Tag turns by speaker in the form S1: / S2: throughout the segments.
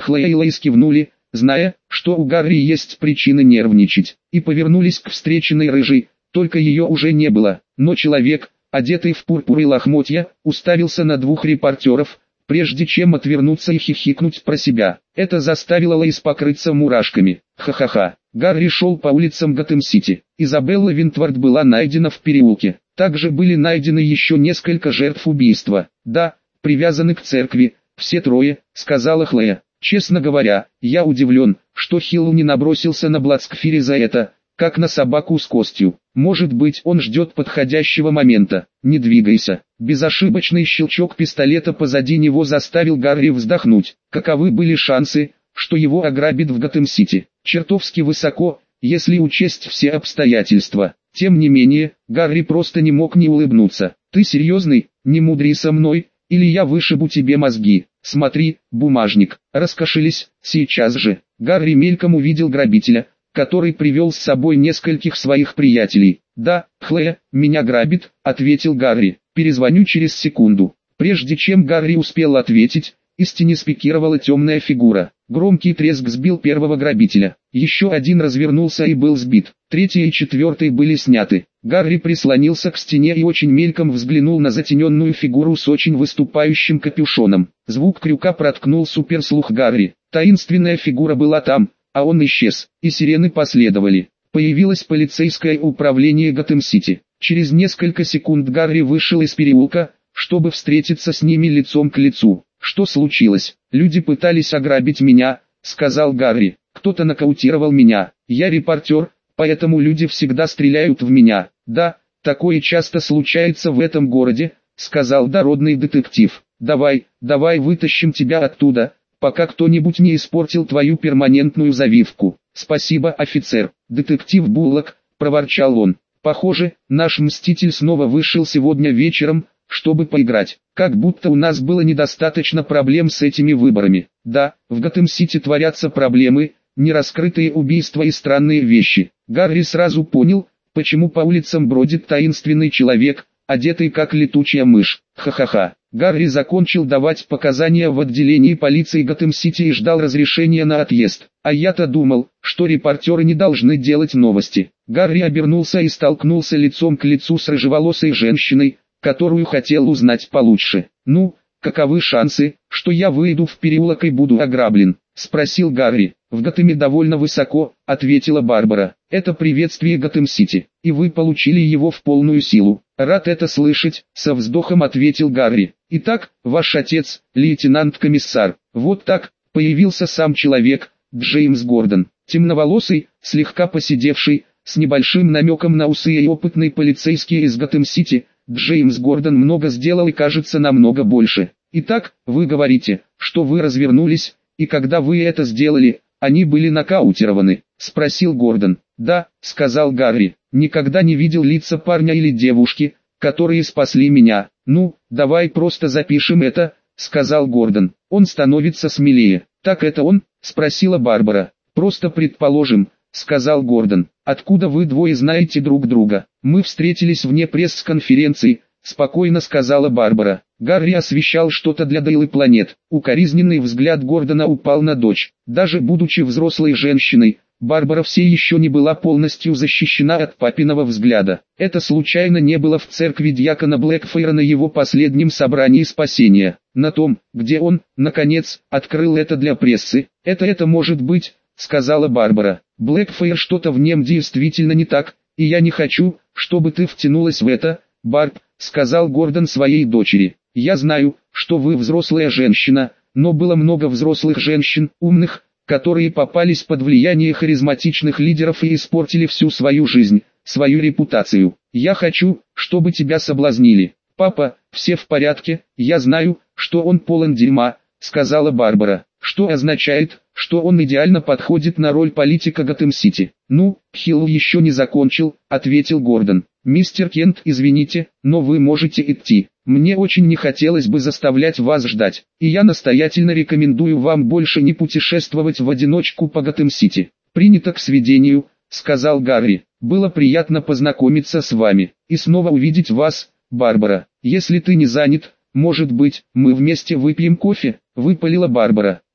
S1: Хлоя и Лейс кивнули, зная, что у Гарри есть причины нервничать, и повернулись к встреченной рыжей, только ее уже не было, но человек, одетый в пурпур и лохмотья, уставился на двух репортеров, прежде чем отвернуться и хихикнуть про себя. Это заставило Лейс покрыться мурашками. Ха-ха-ха. Гарри шел по улицам Готэм-Сити. Изабелла Винтвард была найдена в переулке. Также были найдены еще несколько жертв убийства. Да, привязаны к церкви, все трое, сказала Хлоя. Честно говоря, я удивлен, что Хилл не набросился на Бладскфири за это, как на собаку с костью. Может быть, он ждет подходящего момента. Не двигайся. Безошибочный щелчок пистолета позади него заставил Гарри вздохнуть. Каковы были шансы, что его ограбят в Готэм-Сити? Чертовски высоко, если учесть все обстоятельства. Тем не менее, Гарри просто не мог не улыбнуться. Ты серьезный? Не мудри со мной, или я вышибу тебе мозги. Смотри, бумажник. Раскошелись, сейчас же. Гарри мельком увидел грабителя, который привел с собой нескольких своих приятелей. «Да, Хлоя, меня грабит», — ответил Гарри. «Перезвоню через секунду». Прежде чем Гарри успел ответить, из тени спикировала темная фигура. Громкий треск сбил первого грабителя. Еще один развернулся и был сбит. Третий и четвертый были сняты. Гарри прислонился к стене и очень мельком взглянул на затененную фигуру с очень выступающим капюшоном. Звук крюка проткнул суперслух Гарри. Таинственная фигура была там, а он исчез, и сирены последовали. Появилось полицейское управление Готэм-Сити. Через несколько секунд Гарри вышел из переулка, чтобы встретиться с ними лицом к лицу. «Что случилось? Люди пытались ограбить меня», — сказал Гарри. «Кто-то нокаутировал меня. Я репортер, поэтому люди всегда стреляют в меня». «Да, такое часто случается в этом городе», — сказал дородный детектив. «Давай вытащим тебя оттуда, пока кто-нибудь не испортил твою перманентную завивку». «Спасибо, офицер». «Детектив Буллок», — проворчал он. «Похоже, наш мститель снова вышел сегодня вечером, чтобы поиграть. Как будто у нас было недостаточно проблем с этими выборами». «Да, в Готэм-Сити творятся проблемы, нераскрытые убийства и странные вещи». Гарри сразу понял, почему по улицам бродит таинственный человек, одетый как летучая мышь. Ха-ха-ха. Гарри закончил давать показания в отделении полиции Готэм-Сити и ждал разрешения на отъезд. А я-то думал, что репортеры не должны делать новости. Гарри обернулся и столкнулся лицом к лицу с рыжеволосой женщиной, которую хотел узнать получше. «Ну, каковы шансы, что я выйду в переулок и буду ограблен?» — спросил Гарри. «В Готэме довольно высоко», — ответила Барбара. «Это приветствие Готэм-Сити, и вы получили его в полную силу». «Рад это слышать», — со вздохом ответил Гарри. «Итак, ваш отец, лейтенант-комиссар». Вот так, появился сам человек, Джеймс Гордон. Темноволосый, слегка поседевший, с небольшим намеком на усы и опытный полицейский из Готэм-Сити. Джеймс Гордон много сделал и кажется намного больше. «Итак, вы говорите, что вы развернулись, и когда вы это сделали, они были нокаутированы?» — спросил Гордон. «Да», — сказал Гарри, — «никогда не видел лица парня или девушки, которые спасли меня». «Ну, давай просто запишем это», — сказал Гордон. «Он становится смелее». «Так это он?» — спросила Барбара. «Просто предположим», — сказал Гордон. «Откуда вы двое знаете друг друга?» «Мы встретились вне пресс-конференции», — спокойно сказала Барбара. Гарри освещал что-то для Daily Planet. Укоризненный взгляд Гордона упал на дочь. Даже будучи взрослой женщиной, Барбара все еще не была полностью защищена от папиного взгляда. Это случайно не было в церкви дьякона Блэкфейра на его последнем собрании спасения. На том, где он, наконец, открыл это для прессы. «Это может быть», — сказала Барбара. «Блэкфейр, что-то в нем действительно не так, и я не хочу, чтобы ты втянулась в это, Барб», — сказал Гордон своей дочери. «Я знаю, что вы взрослая женщина, но было много взрослых женщин, умных, которые попались под влияние харизматичных лидеров и испортили всю свою жизнь, свою репутацию. Я хочу, чтобы тебя соблазнили». «Папа, все в порядке, я знаю, что он полон дерьма», — сказала Барбара. «Что означает, что он идеально подходит на роль политика Готэм-Сити». «Ну, Хилл еще не закончил», — ответил Гордон. «Мистер Кент, извините, но вы можете идти. Мне очень не хотелось бы заставлять вас ждать, и я настоятельно рекомендую вам больше не путешествовать в одиночку по Готэм-Сити». «Принято к сведению», — сказал Гарри. «Было приятно познакомиться с вами, и снова увидеть вас, Барбара. Если ты не занят, может быть, мы вместе выпьем кофе?» — выпалила Барбара.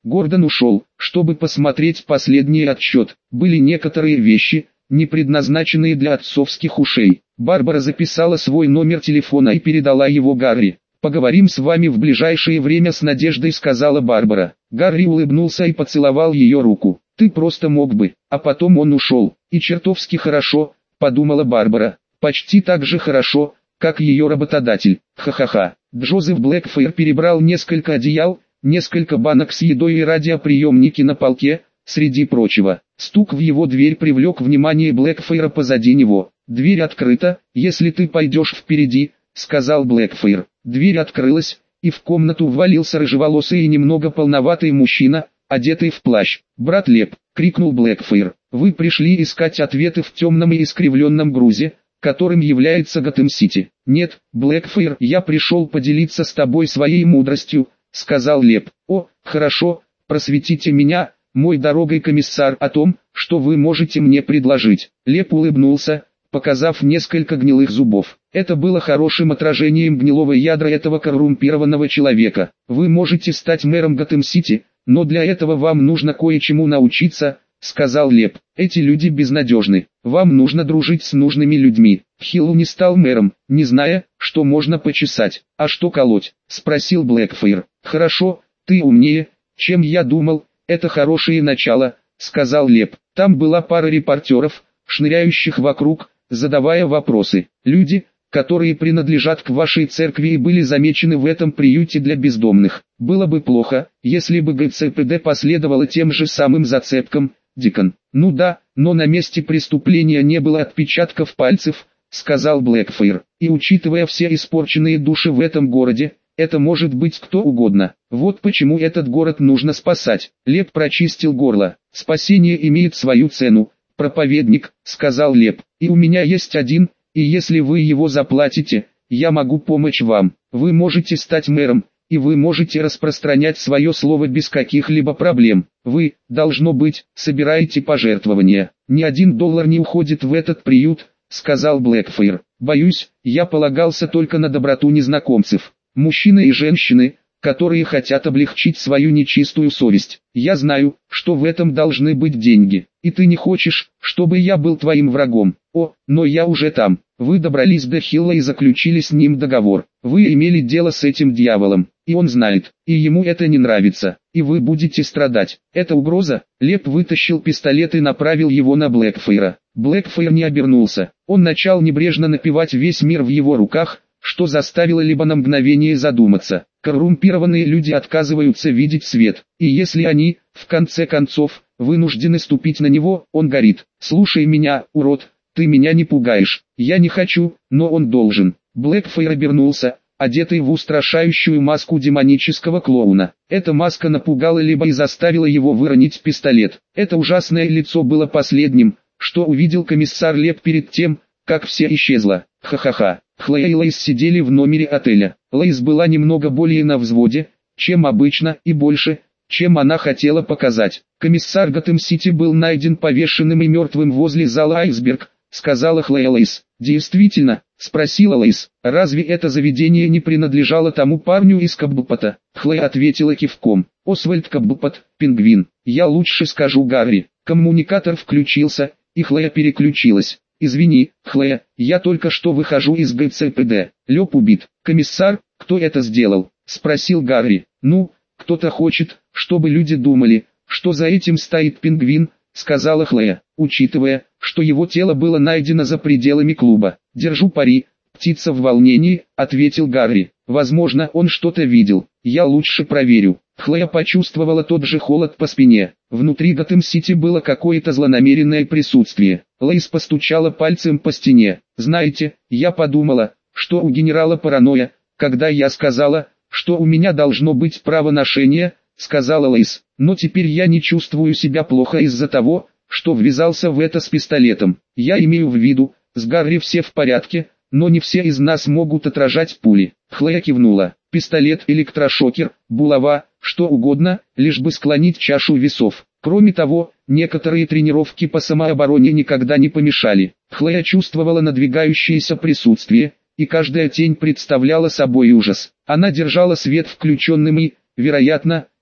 S1: Гордон ушел, чтобы посмотреть последний отсчет. Были некоторые вещи, не предназначенные для отцовских ушей. Барбара записала свой номер телефона и передала его Гарри. «Поговорим с вами в ближайшее время с надеждой», — сказала Барбара. Гарри улыбнулся и поцеловал ее руку. «Ты просто мог бы». А потом он ушел. «И чертовски хорошо», — подумала Барбара. «Почти так же хорошо, как ее работодатель». Ха-ха-ха. Джозеф Блэкфейр перебрал несколько одеял, несколько банок с едой и радиоприемники на полке, среди прочего. Стук в его дверь привлек внимание Блэкфейра позади него. «Дверь открыта, если ты пойдешь впереди», — сказал Блэкфейр. Дверь открылась, и в комнату ввалился рыжеволосый и немного полноватый мужчина, одетый в плащ. «Брат Леп!» — крикнул Блэкфейр. «Вы пришли искать ответы в темном и искривленном грузе, которым является Готэм-Сити». «Нет, Блэкфейр, я пришел поделиться с тобой своей мудростью», — сказал Леп. «О, хорошо, просветите меня, мой дорогой комиссар, о том, что вы можете мне предложить». Леп улыбнулся, показав несколько гнилых зубов. Это было хорошим отражением гнилого ядра этого коррумпированного человека. «Вы можете стать мэром Готэм-Сити, но для этого вам нужно кое-чему научиться», — сказал Леп. «Эти люди безнадежны. Вам нужно дружить с нужными людьми». Хиллу не стал мэром, не зная, что можно почесать. «А что колоть?» — спросил Блэкфейр. «Хорошо, ты умнее, чем я думал, это хорошее начало», — сказал Леп. Там была пара репортеров, шныряющих вокруг, задавая вопросы. «Люди, которые принадлежат к вашей церкви и были замечены в этом приюте для бездомных. Было бы плохо, если бы ГЦПД последовало тем же самым зацепкам, Дикон». «Ну да, но на месте преступления не было отпечатков пальцев», — сказал Блэкфейр. «И учитывая все испорченные души в этом городе, это может быть кто угодно. Вот почему этот город нужно спасать». Леп прочистил горло. «Спасение имеет свою цену, проповедник», — сказал Леп. «И у меня есть один, и если вы его заплатите, я могу помочь вам. Вы можете стать мэром, и вы можете распространять свое слово без каких-либо проблем. Вы, должно быть, собираете пожертвования. Ни $1 не уходит в этот приют», — сказал Блэкфейр. «Боюсь, я полагался только на доброту незнакомцев. Мужчины и женщины, которые хотят облегчить свою нечистую совесть. Я знаю, что в этом должны быть деньги, и ты не хочешь, чтобы я был твоим врагом. О, но я уже там. Вы добрались до Хилла и заключили с ним договор. Вы имели дело с этим дьяволом, и он знает, и ему это не нравится, и вы будете страдать. Это угроза?» Леп вытащил пистолет и направил его на Блэкфейра. Блэкфейр не обернулся. Он начал небрежно напевать «Весь мир в его руках», что заставило Леба на мгновение задуматься. Коррумпированные люди отказываются видеть свет, и если они, в конце концов, вынуждены ступить на него, он горит. «Слушай меня, урод, ты меня не пугаешь. Я не хочу, но он должен». Блэкфейр обернулся, одетый в устрашающую маску демонического клоуна. Эта маска напугала Леба и заставила его выронить пистолет. Это ужасное лицо было последним, что увидел комиссар Леп перед тем, как все исчезло. Ха-ха-ха. Хлоя и Лейс сидели в номере отеля. Лейс была немного более на взводе, чем обычно, и больше, чем она хотела показать. «Комиссар Готэм-Сити был найден повешенным и мертвым возле зала «Айсберг», — сказала Хлоя Лейс. «Действительно?» — спросила Лейс. «Разве это заведение не принадлежало тому парню из Каббупота?» Хлоя ответила кивком. «Освальд Каббупот, пингвин. Я лучше скажу Гарри». Коммуникатор включился, и Хлоя переключилась. «Извини, Хлоя, я только что выхожу из ГЦПД. Леп убит». «Комиссар, кто это сделал?» — спросил Гарри. «Ну, кто-то хочет, чтобы люди думали, что за этим стоит пингвин», — сказала Хлоя, «учитывая, что его тело было найдено за пределами клуба». «Держу пари, птица в волнении», — ответил Гарри. «Возможно, он что-то видел. Я лучше проверю». Хлоя почувствовала тот же холод по спине. Внутри Готэм-Сити было какое-то злонамеренное присутствие. Лейс постучала пальцем по стене. «Знаете, я подумала, что у генерала паранойя, когда я сказала, что у меня должно быть право ношения», — сказала Лейс. «Но теперь я не чувствую себя плохо из-за того, что ввязался в это с пистолетом. Я имею в виду, с Гарри все в порядке, но не все из нас могут отражать пули». Хлоя кивнула. «Пистолет, электрошокер, булава, что угодно, лишь бы склонить чашу весов. Кроме того, некоторые тренировки по самообороне никогда не помешали». Хлоя чувствовала надвигающееся присутствие, и каждая тень представляла собой ужас. Она держала свет включенным и, вероятно,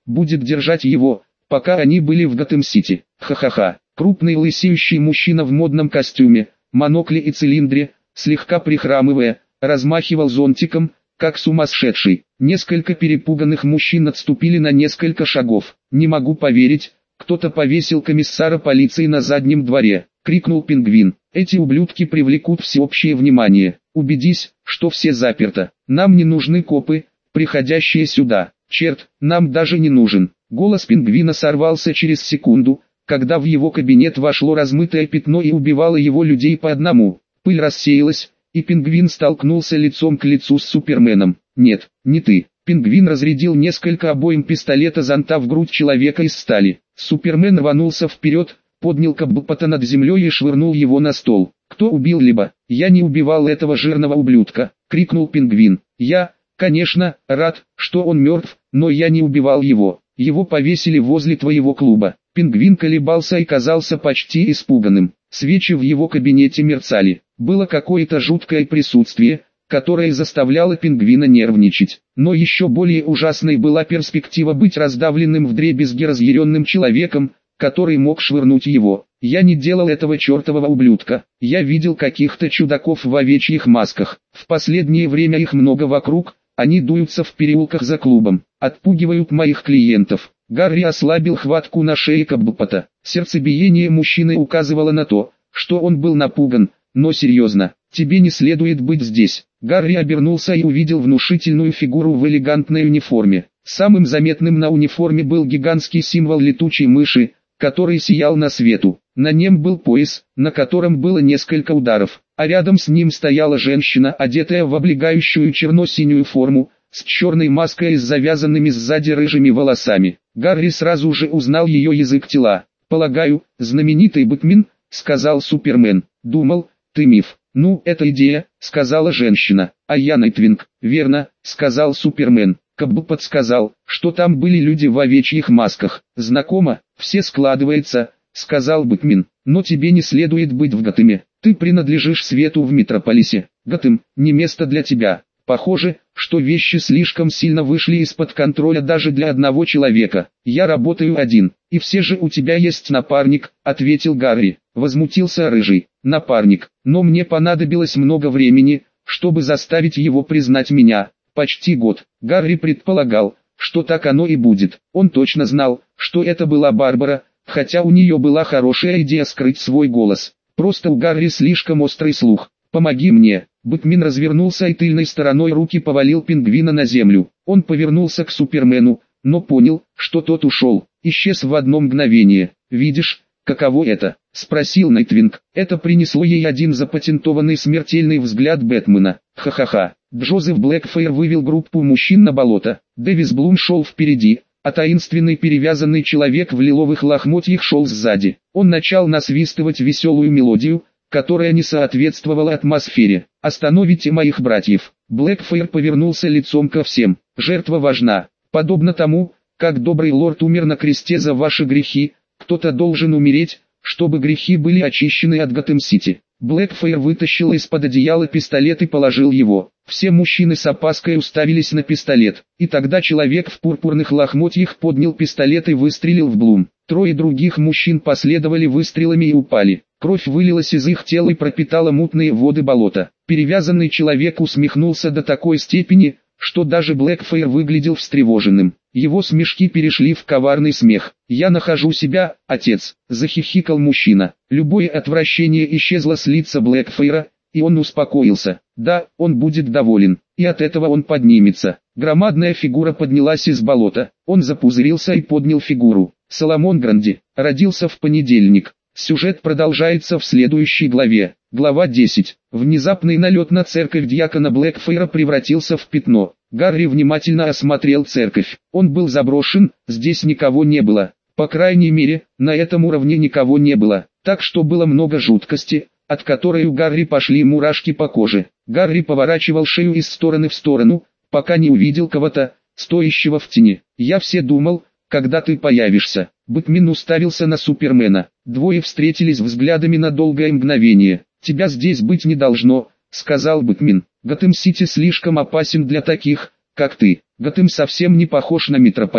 S1: будет держать его, пока они были в Готэм-Сити. Ха-ха-ха. Крупный лысеющий мужчина в модном костюме, монокле и цилиндре, слегка прихрамывая, размахивал зонтиком, как сумасшедший. Несколько перепуганных мужчин отступили на несколько шагов. «Не могу поверить, кто-то повесил комиссара полиции на заднем дворе», — крикнул Пингвин. «Эти ублюдки привлекут всеобщее внимание. Убедись, что все заперто. Нам не нужны копы, приходящие сюда. Черт, нам даже не нужен». Голос Пингвина сорвался через секунду, когда в его кабинет вошло размытое пятно и убивало его людей по одному. Пыль рассеялась, и Пингвин столкнулся лицом к лицу с Суперменом. «Нет, не ты». Пингвин разрядил несколько обоим пистолета зонта в грудь человека из стали. Супермен рванулся вперед, поднял Каббпота над землей и швырнул его на стол. «Кто убил Либо? Я не убивал этого жирного ублюдка!» — крикнул Пингвин. «Я, конечно, рад, что он мертв, но я не убивал его. Его повесили возле твоего клуба». Пингвин колебался и казался почти испуганным. Свечи в его кабинете мерцали. Было какое-то жуткое присутствие, которое заставляло Пингвина нервничать. Но еще более ужасной была перспектива быть раздавленным вдребезги разъяренным человеком, который мог швырнуть его. «Я не делал этого чертового ублюдка. Я видел каких-то чудаков в овечьих масках. В последнее время их много вокруг, они дуются в переулках за клубом, отпугивают моих клиентов». Гарри ослабил хватку на шее Каббпота. Сердцебиение мужчины указывало на то, что он был напуган, но серьезно. «Тебе не следует быть здесь». Гарри обернулся и увидел внушительную фигуру в элегантной униформе. Самым заметным на униформе был гигантский символ летучей мыши, который сиял на свету. На нем был пояс, на котором было несколько ударов, а рядом с ним стояла женщина, одетая в облегающую черно-синюю форму, с черной маской и с завязанными сзади рыжими волосами. Гарри сразу же узнал ее язык тела. «Полагаю, знаменитый Бэтмен», — сказал Супермен. «Думал, ты миф». «Ну, это идея», — сказала женщина. «А я Найтвинг». «Верно», — сказал Супермен. Каббпот сказал, что там были люди в овечьих масках. «Знакомо, все складывается», — сказал Бэтмен. «Но тебе не следует быть в Готэме. Ты принадлежишь свету в Метрополисе. Готэм — не место для тебя». «Похоже, что вещи слишком сильно вышли из-под контроля даже для одного человека. Я работаю один, и все же у тебя есть напарник», — ответил Гарри. Возмутился Рыжий. «Напарник, но мне понадобилось много времени, чтобы заставить его признать меня. Почти год». Гарри предполагал, что так оно и будет. Он точно знал, что это была Барбара, хотя у нее была хорошая идея скрыть свой голос. Просто у Гарри слишком острый слух. «Помоги мне». Бэтмен развернулся и тыльной стороной руки повалил Пингвина на землю. Он повернулся к Супермену, но понял, что тот ушел, исчез в одно мгновение. «Видишь, каково это?» — спросил Найтвинг. Это принесло ей один запатентованный смертельный взгляд Бэтмена. Ха-ха-ха. Джозеф Блэкфайр вывел группу мужчин на болото. Дэвис Блум шел впереди, а таинственный перевязанный человек в лиловых лохмотьях шел сзади. Он начал насвистывать веселую мелодию, которая не соответствовала атмосфере. «Остановите моих братьев». Блэкфайр повернулся лицом ко всем. «Жертва важна. Подобно тому, как добрый лорд умер на кресте за ваши грехи, кто-то должен умереть, чтобы грехи были очищены от Готэм-Сити». Блэкфайр вытащил из-под одеяла пистолет и положил его. Все мужчины с опаской уставились на пистолет. И тогда человек в пурпурных лохмотьях поднял пистолет и выстрелил в Блум. Трое других мужчин последовали выстрелами и упали. Кровь вылилась из их тел и пропитала мутные воды болота. Перевязанный человек усмехнулся до такой степени, что даже Блэкфайр выглядел встревоженным. Его смешки перешли в коварный смех. «Я нахожу себя, отец», — захихикал мужчина. Любое отвращение исчезло с лица Блэкфайра, и он успокоился. Да, он будет доволен, и от этого он поднимется. Громадная фигура поднялась из болота. Он запузырился и поднял фигуру. Соломон Гранди родился в понедельник. Сюжет продолжается в следующей главе. Глава 10. Внезапный налет на церковь дьякона Блэкфайра превратился в пятно. Гарри внимательно осмотрел церковь. Он был заброшен, здесь никого не было. По крайней мере, на этом уровне никого не было. Так что было много жуткости, от которой у Гарри пошли мурашки по коже. Гарри поворачивал шею из стороны в сторону, пока не увидел кого-то, стоящего в тени. «Я все думал, когда ты появишься». Бэтмен уставился на Супермена. Двое встретились взглядами на долгое мгновение. «Тебя здесь быть не должно», — сказал Бэтмен. «Готэм-Сити слишком опасен для таких, как ты. Готэм совсем не похож на Метрополис.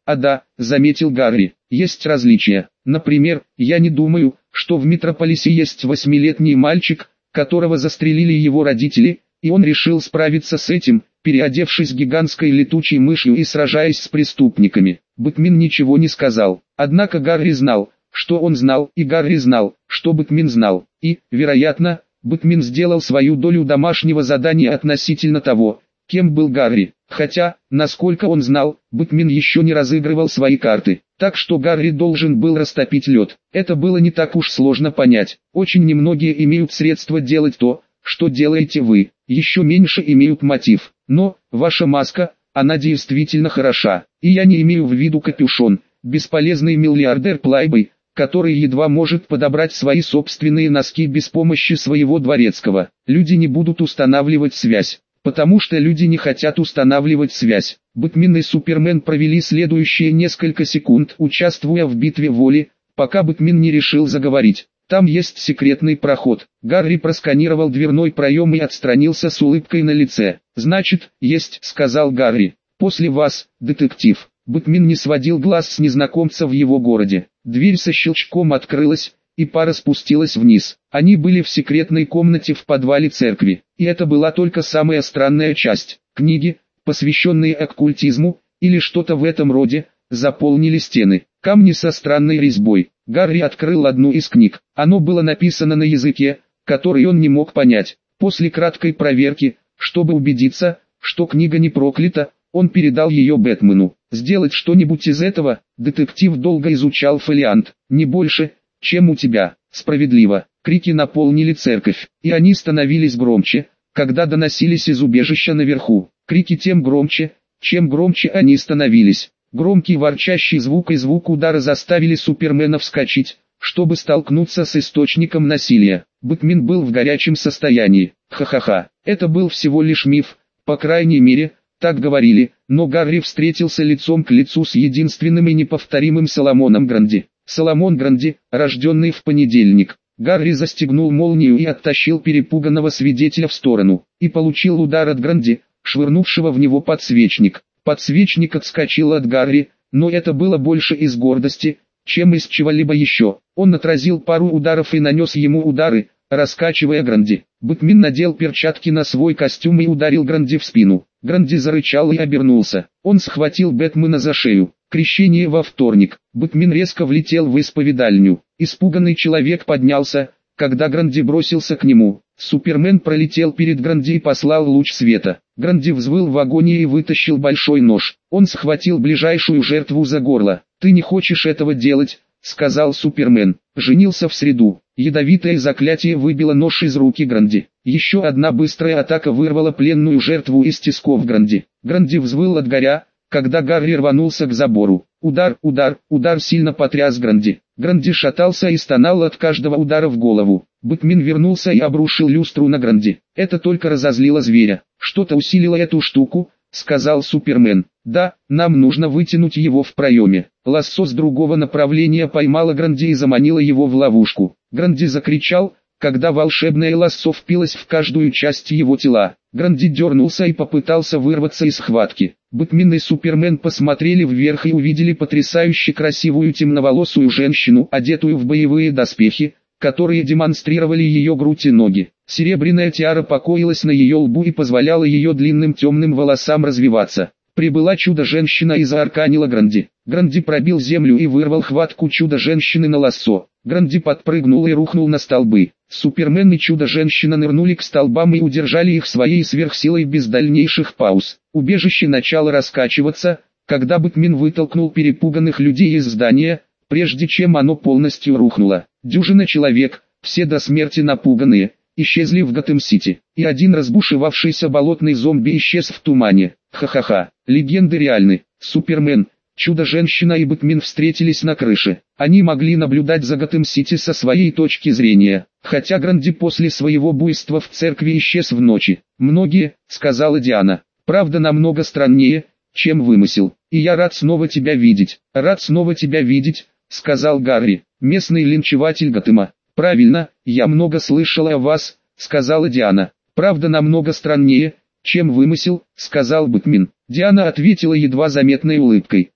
S1: А да, заметил Гарри, есть различия. Например, я не думаю, что в Метрополисе есть 8-летний мальчик, которого застрелили его родители, и он решил справиться с этим, переодевшись гигантской летучей мышью и сражаясь с преступниками. Бэтмен ничего не сказал. Однако Гарри знал, что он знал, и Гарри знал, что Бэтмен знал. И, вероятно, Бэтмен сделал свою долю домашнего задания относительно того, кем был Гарри. Хотя, насколько он знал, Бэтмен еще не разыгрывал свои карты. Так что Гарри должен был растопить лед. Это было не так уж сложно понять. Очень немногие имеют средства делать то, что делаете вы. Еще меньше имеют мотив. Но, ваша маска, она действительно хороша. И я не имею в виду капюшон, бесполезный миллиардер Плайбой, который едва может подобрать свои собственные носки без помощи своего дворецкого. Люди не будут устанавливать связь, потому что люди не хотят устанавливать связь. Бэтмен и Супермен провели следующие несколько секунд, участвуя в битве воли, пока Бэтмен не решил заговорить. Там есть секретный проход. Гарри просканировал дверной проем и отстранился с улыбкой на лице. «Значит, есть», — сказал Гарри. «После вас, детектив». Бэтмен не сводил глаз с незнакомца в его городе. Дверь со щелчком открылась, и пара спустилась вниз. Они были в секретной комнате в подвале церкви. И это была только самая странная часть. Книги, посвященные оккультизму, или что-то в этом роде, заполнили стены. Камни со странной резьбой. Гарри открыл одну из книг. Оно было написано на языке, который он не мог понять. После краткой проверки, чтобы убедиться, что книга не проклята, он передал ее Бэтмену. Сделать что-нибудь из этого, детектив долго изучал фолиант. Не больше, чем у тебя. Справедливо. Крики наполнили церковь, и они становились громче, когда доносились из убежища наверху. Крики тем громче, чем громче они становились. Громкий ворчащий звук и звук удара заставили Супермена вскочить, чтобы столкнуться с источником насилия. Бэтмен был в горячем состоянии. Ха-ха-ха. Это был всего лишь миф, по крайней мере, так говорили, но Гарри встретился лицом к лицу с единственным и неповторимым Соломоном Гранди. Соломон Гранди, рожденный в понедельник. Гарри застегнул молнию и оттащил перепуганного свидетеля в сторону, и получил удар от Гранди, швырнувшего в него подсвечник. Подсвечник отскочил от Гарри, но это было больше из гордости, чем из чего-либо еще. Он отразил пару ударов и нанес ему удары, раскачивая Гранди. Бэтмен надел перчатки на свой костюм и ударил Гранди в спину. Гранди зарычал и обернулся. Он схватил Бэтмена за шею. Крещение во вторник. Бэтмен резко влетел в исповедальню. Испуганный человек поднялся, когда Гранди бросился к нему. Супермен пролетел перед Гранди и послал луч света. Гранди взвыл в агонии и вытащил большой нож. Он схватил ближайшую жертву за горло. «Ты не хочешь этого делать», — сказал Супермен. Женился в среду. Ядовитое заклятие выбило нож из руки Гранди. Еще одна быстрая атака вырвала пленную жертву из тисков Гранди. Гранди взвыл от горя, когда Гарри рванулся к забору. Удар, удар, удар сильно потряс Гранди. Гранди шатался и стонал от каждого удара в голову. Бэтмен вернулся и обрушил люстру на Гранди. Это только разозлило зверя. «Что-то усилило эту штуку», — сказал Супермен. «Да, нам нужно вытянуть его в проеме». Лассо с другого направления поймало Гранди и заманило его в ловушку. Гранди закричал, когда волшебное лассо впилось в каждую часть его тела. Гранди дернулся и попытался вырваться из схватки. Бэтмен и Супермен посмотрели вверх и увидели потрясающе красивую темноволосую женщину, одетую в боевые доспехи, которые демонстрировали ее грудь и ноги. Серебряная тиара покоилась на ее лбу и позволяла ее длинным темным волосам развиваться. Прибыла чудо-женщина и заарканила Гранди. Гранди пробил землю и вырвал хватку чудо-женщины на лассо. Гранди подпрыгнул и рухнул на столбы. Супермен и чудо-женщина нырнули к столбам и удержали их своей сверхсилой без дальнейших пауз. Убежище начало раскачиваться, когда Бэтмен вытолкнул перепуганных людей из здания, прежде чем оно полностью рухнуло. Дюжина человек, все до смерти напуганные, исчезли в Готэм-Сити. И один разбушевавшийся болотный зомби исчез в тумане. Ха-ха-ха, легенды реальны. Супермен, Чудо-женщина и Бэтмен встретились на крыше. Они могли наблюдать за Готэм-Сити со своей точки зрения, хотя Гранди после своего буйства в церкви исчез в ночи. «Многие», — сказала Диана, — «правда намного страннее, чем вымысел. И я рад снова тебя видеть». «Рад снова тебя видеть», — сказал Гарри, местный линчеватель Готэма. «Правильно, я много слышала о вас», — сказала Диана. «Правда намного страннее, чем вымысел», — сказал Бэтмен. Диана ответила едва заметной улыбкой.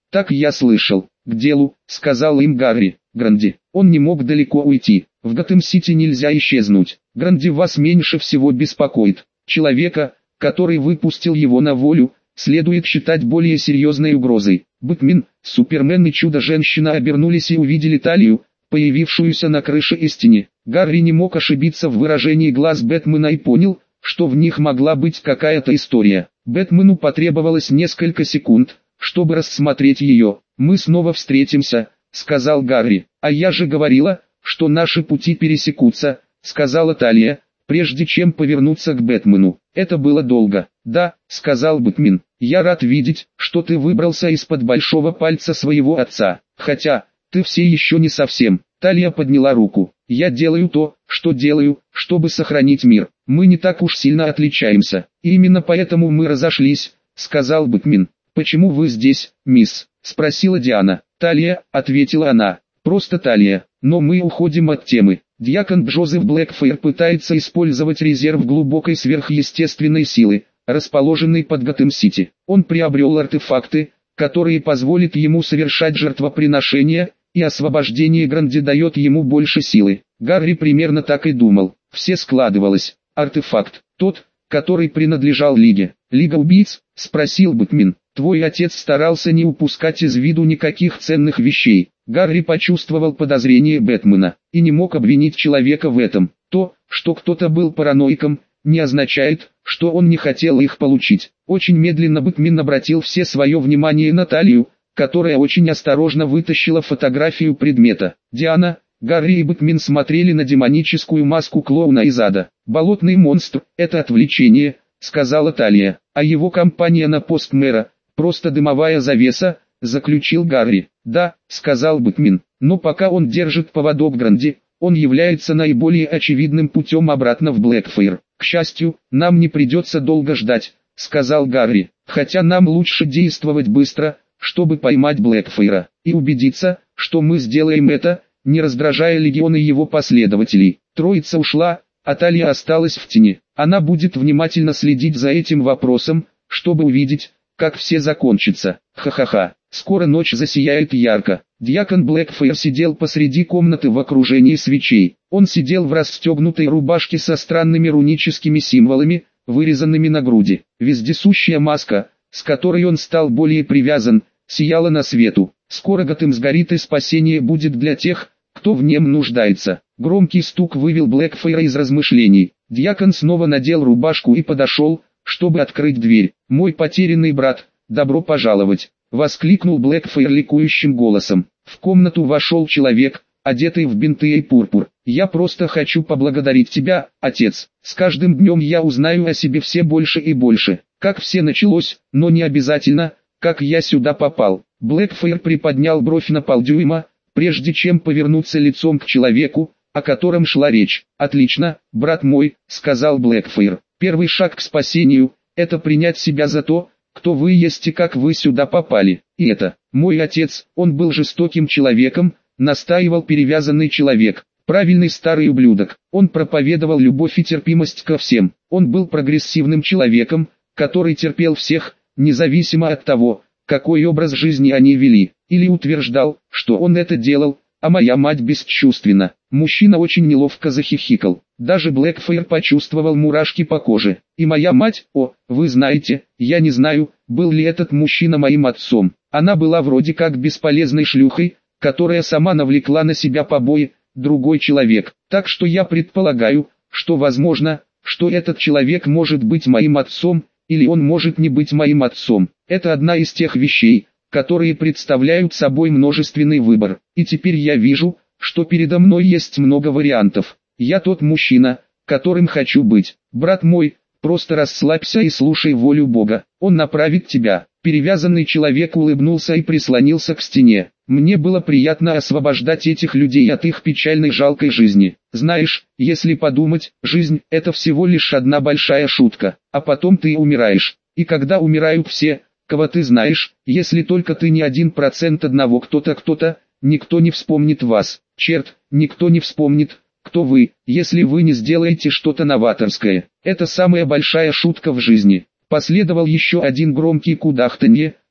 S1: Так я слышал. К делу, сказал им Гарри. Гранди. Он не мог далеко уйти. В Готэм-Сити нельзя исчезнуть. Гранди вас меньше всего беспокоит. Человека, который выпустил его на волю, следует считать более серьезной угрозой. Бэтмен, Супермен и Чудо-женщина обернулись и увидели Талию, появившуюся на крыше Истини. Гарри не мог ошибиться в выражении глаз Бэтмена и понял, что в них могла быть какая-то история. Бэтмену потребовалось несколько секунд, чтобы рассмотреть ее. «Мы снова встретимся», — сказал Гарри. «А я же говорила, что наши пути пересекутся», — сказала Талия, прежде чем повернуться к Бэтмену. «Это было долго». «Да», — сказал Бэтмен, — «я рад видеть, что ты выбрался из-под большого пальца своего отца. Хотя, ты все еще не совсем». Талия подняла руку. «Я делаю то, что делаю, чтобы сохранить мир. Мы не так уж сильно отличаемся. И именно поэтому мы разошлись», — сказал Бэтмен. «Почему вы здесь, мисс?» — спросила Диана. «Талия», — ответила она. «Просто Талия. Но мы уходим от темы. Дьякон Джозеф Блэкфейр пытается использовать резерв глубокой сверхъестественной силы, расположенный под Готэм-Сити. Он приобрел артефакты, которые позволят ему совершать жертвоприношения, и освобождение Гранди дает ему больше силы». Гарри примерно так и думал. Все складывалось. Артефакт, тот, который принадлежал Лиге. «Лига убийц?» — спросил Бэтмен. «Твой отец старался не упускать из виду никаких ценных вещей». Гарри почувствовал подозрение Бэтмена, и не мог обвинить человека в этом. То, что кто-то был параноиком, не означает, что он не хотел их получить. Очень медленно Бэтмен обратил все свое внимание на Талию, которая очень осторожно вытащила фотографию предмета. Диана, Гарри и Бэтмен смотрели на демоническую маску клоуна из ада. «Болотный монстр – это отвлечение», – сказала Талия, – «а его кампания на пост мэра – просто дымовая завеса», – заключил Гарри. «Да», – сказал Бэтмен, – «но пока он держит поводок Гранди, он является наиболее очевидным путем обратно в Блэкфейр. К счастью, нам не придется долго ждать», – сказал Гарри, – «хотя нам лучше действовать быстро, чтобы поймать Блэкфейра, и убедиться, что мы сделаем это, не раздражая легион и его последователей». Троица ушла, а Талия осталась в тени. Она будет внимательно следить за этим вопросом, чтобы увидеть, как все закончится. Ха-ха-ха. Скоро ночь засияет ярко. Дьякон Блэкфейр сидел посреди комнаты в окружении свечей. Он сидел в расстегнутой рубашке со странными руническими символами, вырезанными на груди. Вездесущая маска, с которой он стал более привязан, сияла на свету. Скоро Готэм сгорит, и спасение будет для тех, кто в нем нуждается. Громкий стук вывел Блэкфейра из размышлений. Дьякон снова надел рубашку и подошел, чтобы открыть дверь. «Мой потерянный брат, добро пожаловать!» — воскликнул Блэкфейр ликующим голосом. В комнату вошел человек, одетый в бинты и пурпур. «Я просто хочу поблагодарить тебя, отец. С каждым днем я узнаю о себе все больше и больше. Как все началось, но не обязательно, как я сюда попал». Блэкфейр приподнял бровь на полдюйма, прежде чем повернуться лицом к человеку, о котором шла речь. «Отлично, брат мой», — сказал Блэкфейр. «Первый шаг к спасению — это принять себя за то, кто вы есть и как вы сюда попали. И это, мой отец, он был жестоким человеком», — настаивал перевязанный человек. «Правильный старый ублюдок. Он проповедовал любовь и терпимость ко всем. Он был прогрессивным человеком, который терпел всех, независимо от того, какой образ жизни они вели, или утверждал, что он это делал, а моя мать бесчувственна». Мужчина очень неловко захихикал. Даже Блэкфейр почувствовал мурашки по коже. «И моя мать, о, вы знаете, я не знаю, был ли этот мужчина моим отцом. Она была вроде как бесполезной шлюхой, которая сама навлекла на себя побои, другой человек. Так что я предполагаю, что возможно, что этот человек может быть моим отцом, или он может не быть моим отцом. Это одна из тех вещей, которые представляют собой множественный выбор. И теперь я вижу, что передо мной есть много вариантов. Я тот мужчина, которым хочу быть. Брат мой, просто расслабься и слушай волю Бога. Он направит тебя». Перевязанный человек улыбнулся и прислонился к стене. «Мне было приятно освобождать этих людей от их печальной жалкой жизни. Знаешь, если подумать, жизнь – это всего лишь одна большая шутка, а потом ты умираешь. И когда умирают все, кого ты знаешь, если только ты не 1% одного кто-то, никто не вспомнит вас. Черт, никто не вспомнит, кто вы, если вы не сделаете что-то новаторское. Это самая большая шутка в жизни». Последовал еще один громкий кудахтанье,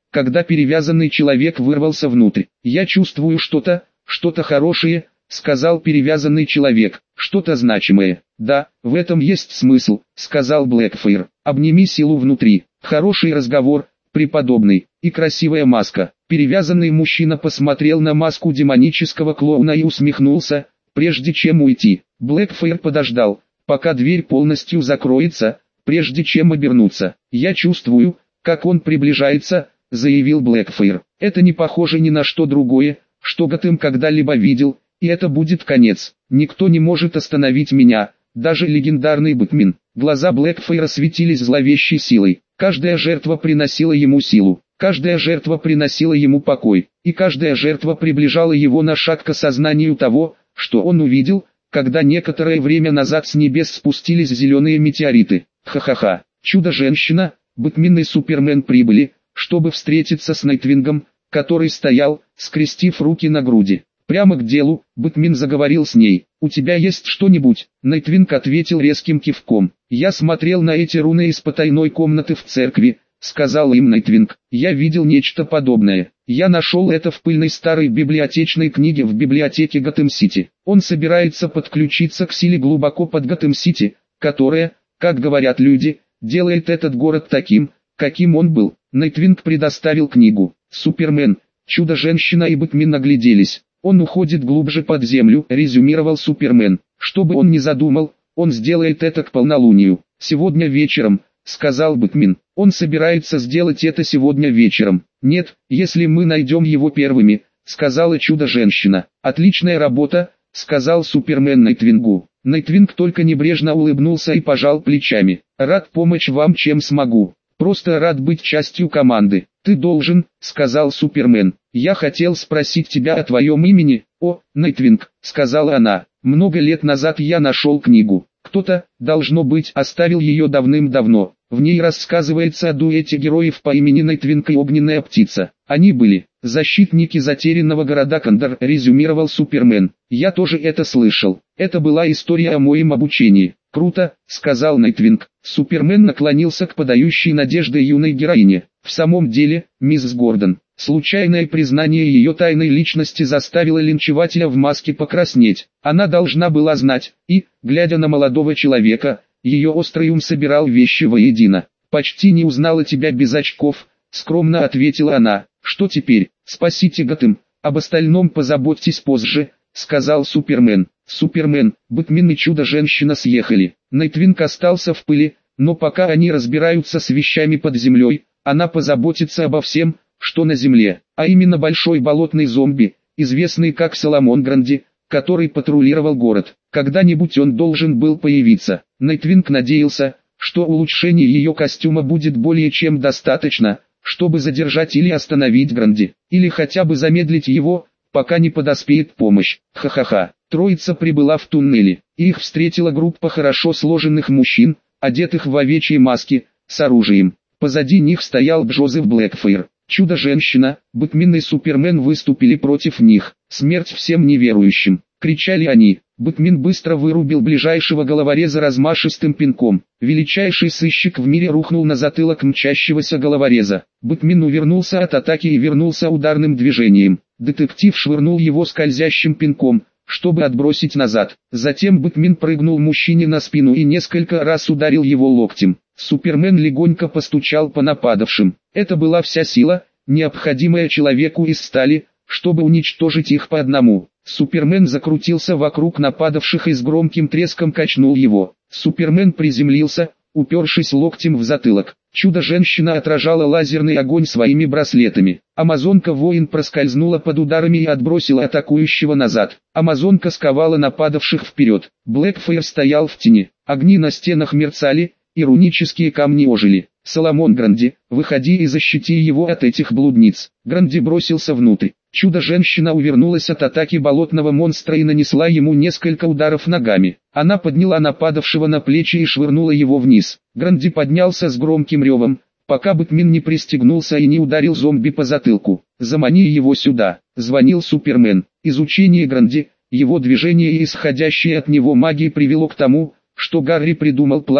S1: когда перевязанный человек вырвался внутрь. «Я чувствую что-то хорошее», — сказал перевязанный человек, — «что-то значимое». «Да, в этом есть смысл», — сказал Блэкфир. «Обними силу внутри». Хороший разговор, преподобный, и красивая маска. Перевязанный мужчина посмотрел на маску демонического клоуна и усмехнулся, прежде чем уйти. Блэкфир подождал, пока дверь полностью закроется, прежде чем обернуться. «Я чувствую, как он приближается», — заявил Блэкфир. «Это не похоже ни на что другое, что Готэм когда-либо видел, и это будет конец. Никто не может остановить меня, даже легендарный Бэтмен». Глаза Блэкфира светились зловещей силой. Каждая жертва приносила ему силу, каждая жертва приносила ему покой, и каждая жертва приближала его на шаг к осознанию того, что он увидел, когда некоторое время назад с небес спустились зеленые метеориты. Ха-ха-ха. Чудо-женщина, Бэтмен и Супермен прибыли, чтобы встретиться с Найтвингом, который стоял, скрестив руки на груди. Прямо к делу, Бэтмен заговорил с ней. «У тебя есть что-нибудь?» Найтвинг ответил резким кивком. «Я смотрел на эти руны из потайной комнаты в церкви», — сказал им Найтвинг. «Я видел нечто подобное. Я нашел это в пыльной старой библиотечной книге в библиотеке Готэм-Сити. Он собирается подключиться к силе глубоко под Готэм-Сити, которая, как говорят люди, делает этот город таким, каким он был». Найтвинг предоставил книгу. Супермен, Чудо-женщина и Бэтмен огляделись. «Он уходит глубже под землю», — резюмировал Супермен. «Что бы он ни задумал, он сделает это к полнолунию. Сегодня вечером», — сказал Бэтмен. «Он собирается сделать это сегодня вечером». «Нет, если мы найдем его первыми», — сказала Чудо-женщина. «Отличная работа», — сказал Супермен Найтвингу. Найтвинг только небрежно улыбнулся и пожал плечами. «Рад помочь вам чем смогу. Просто рад быть частью команды». «Ты должен», — сказал Супермен. «Я хотел спросить тебя о твоем имени». «О, Найтвинг», — сказала она. «Много лет назад я нашел книгу. Кто-то, должно быть, оставил ее давным-давно. В ней рассказывается о дуэте героев по имени Найтвинг и Огненная птица. Они были защитники затерянного города Кондор», — резюмировал Супермен. «Я тоже это слышал. Это была история о моем обучении». «Круто», — сказал Найтвинг. Супермен наклонился к подающей надежды юной героине. «В самом деле, мисс Гордон». Случайное признание ее тайной личности заставило линчевателя в маске покраснеть. Она должна была знать, и, глядя на молодого человека, ее острый ум собирал вещи воедино. «Почти не узнала тебя без очков», — скромно ответила она. «Что теперь? Спасите Готэм, об остальном позаботьтесь позже», — сказал Супермен. Супермен, Бэтмен и Чудо-женщина съехали. Найтвинг остался в пыли, но пока они разбираются с вещами под землей, она позаботится обо всем, что на земле, а именно большой болотный зомби, известный как Соломон Гранди, который патрулировал город. Когда-нибудь он должен был появиться. Найтвинг надеялся, что улучшение ее костюма будет более чем достаточно, чтобы задержать или остановить Гранди, или хотя бы замедлить его, пока не подоспеет помощь. Ха-ха-ха. Троица прибыла в туннеле, и их встретила группа хорошо сложенных мужчин, одетых в овечьи маски, с оружием. Позади них стоял Джозеф Блэкфир. Чудо-женщина, Бэтмен и Супермен выступили против них. «Смерть всем неверующим!» — кричали они. Бэтмен быстро вырубил ближайшего головореза размашистым пинком. Величайший сыщик в мире рухнул на затылок мчащегося головореза. Бэтмен увернулся от атаки и вернулся ударным движением. Детектив швырнул его скользящим пинком, чтобы отбросить назад. Затем Бэтмен прыгнул мужчине на спину и несколько раз ударил его локтем. Супермен легонько постучал по нападавшим. Это была вся сила, необходимая человеку из стали, чтобы уничтожить их по одному. Супермен закрутился вокруг нападавших и с громким треском качнул его. Супермен приземлился, упершись локтем в затылок. Чудо-женщина отражала лазерный огонь своими браслетами. Амазонка-воин проскользнула под ударами и отбросила атакующего назад. Амазонка сковала нападавших вперед. Блэкфир стоял в тени. Огни на стенах мерцали, и рунические камни ожили. «Соломон Гранди, выходи и защити его от этих блудниц». Гранди бросился внутрь. Чудо-женщина увернулась от атаки болотного монстра и нанесла ему несколько ударов ногами. Она подняла нападавшего на плечи и швырнула его вниз. Гранди поднялся с громким ревом, пока Бэтмен не пристегнулся и не ударил зомби по затылку. «Замани его сюда», — звонил Супермен. Изучение Гранди, его движение и исходящее от него магии привело к тому, что Гарри придумал план,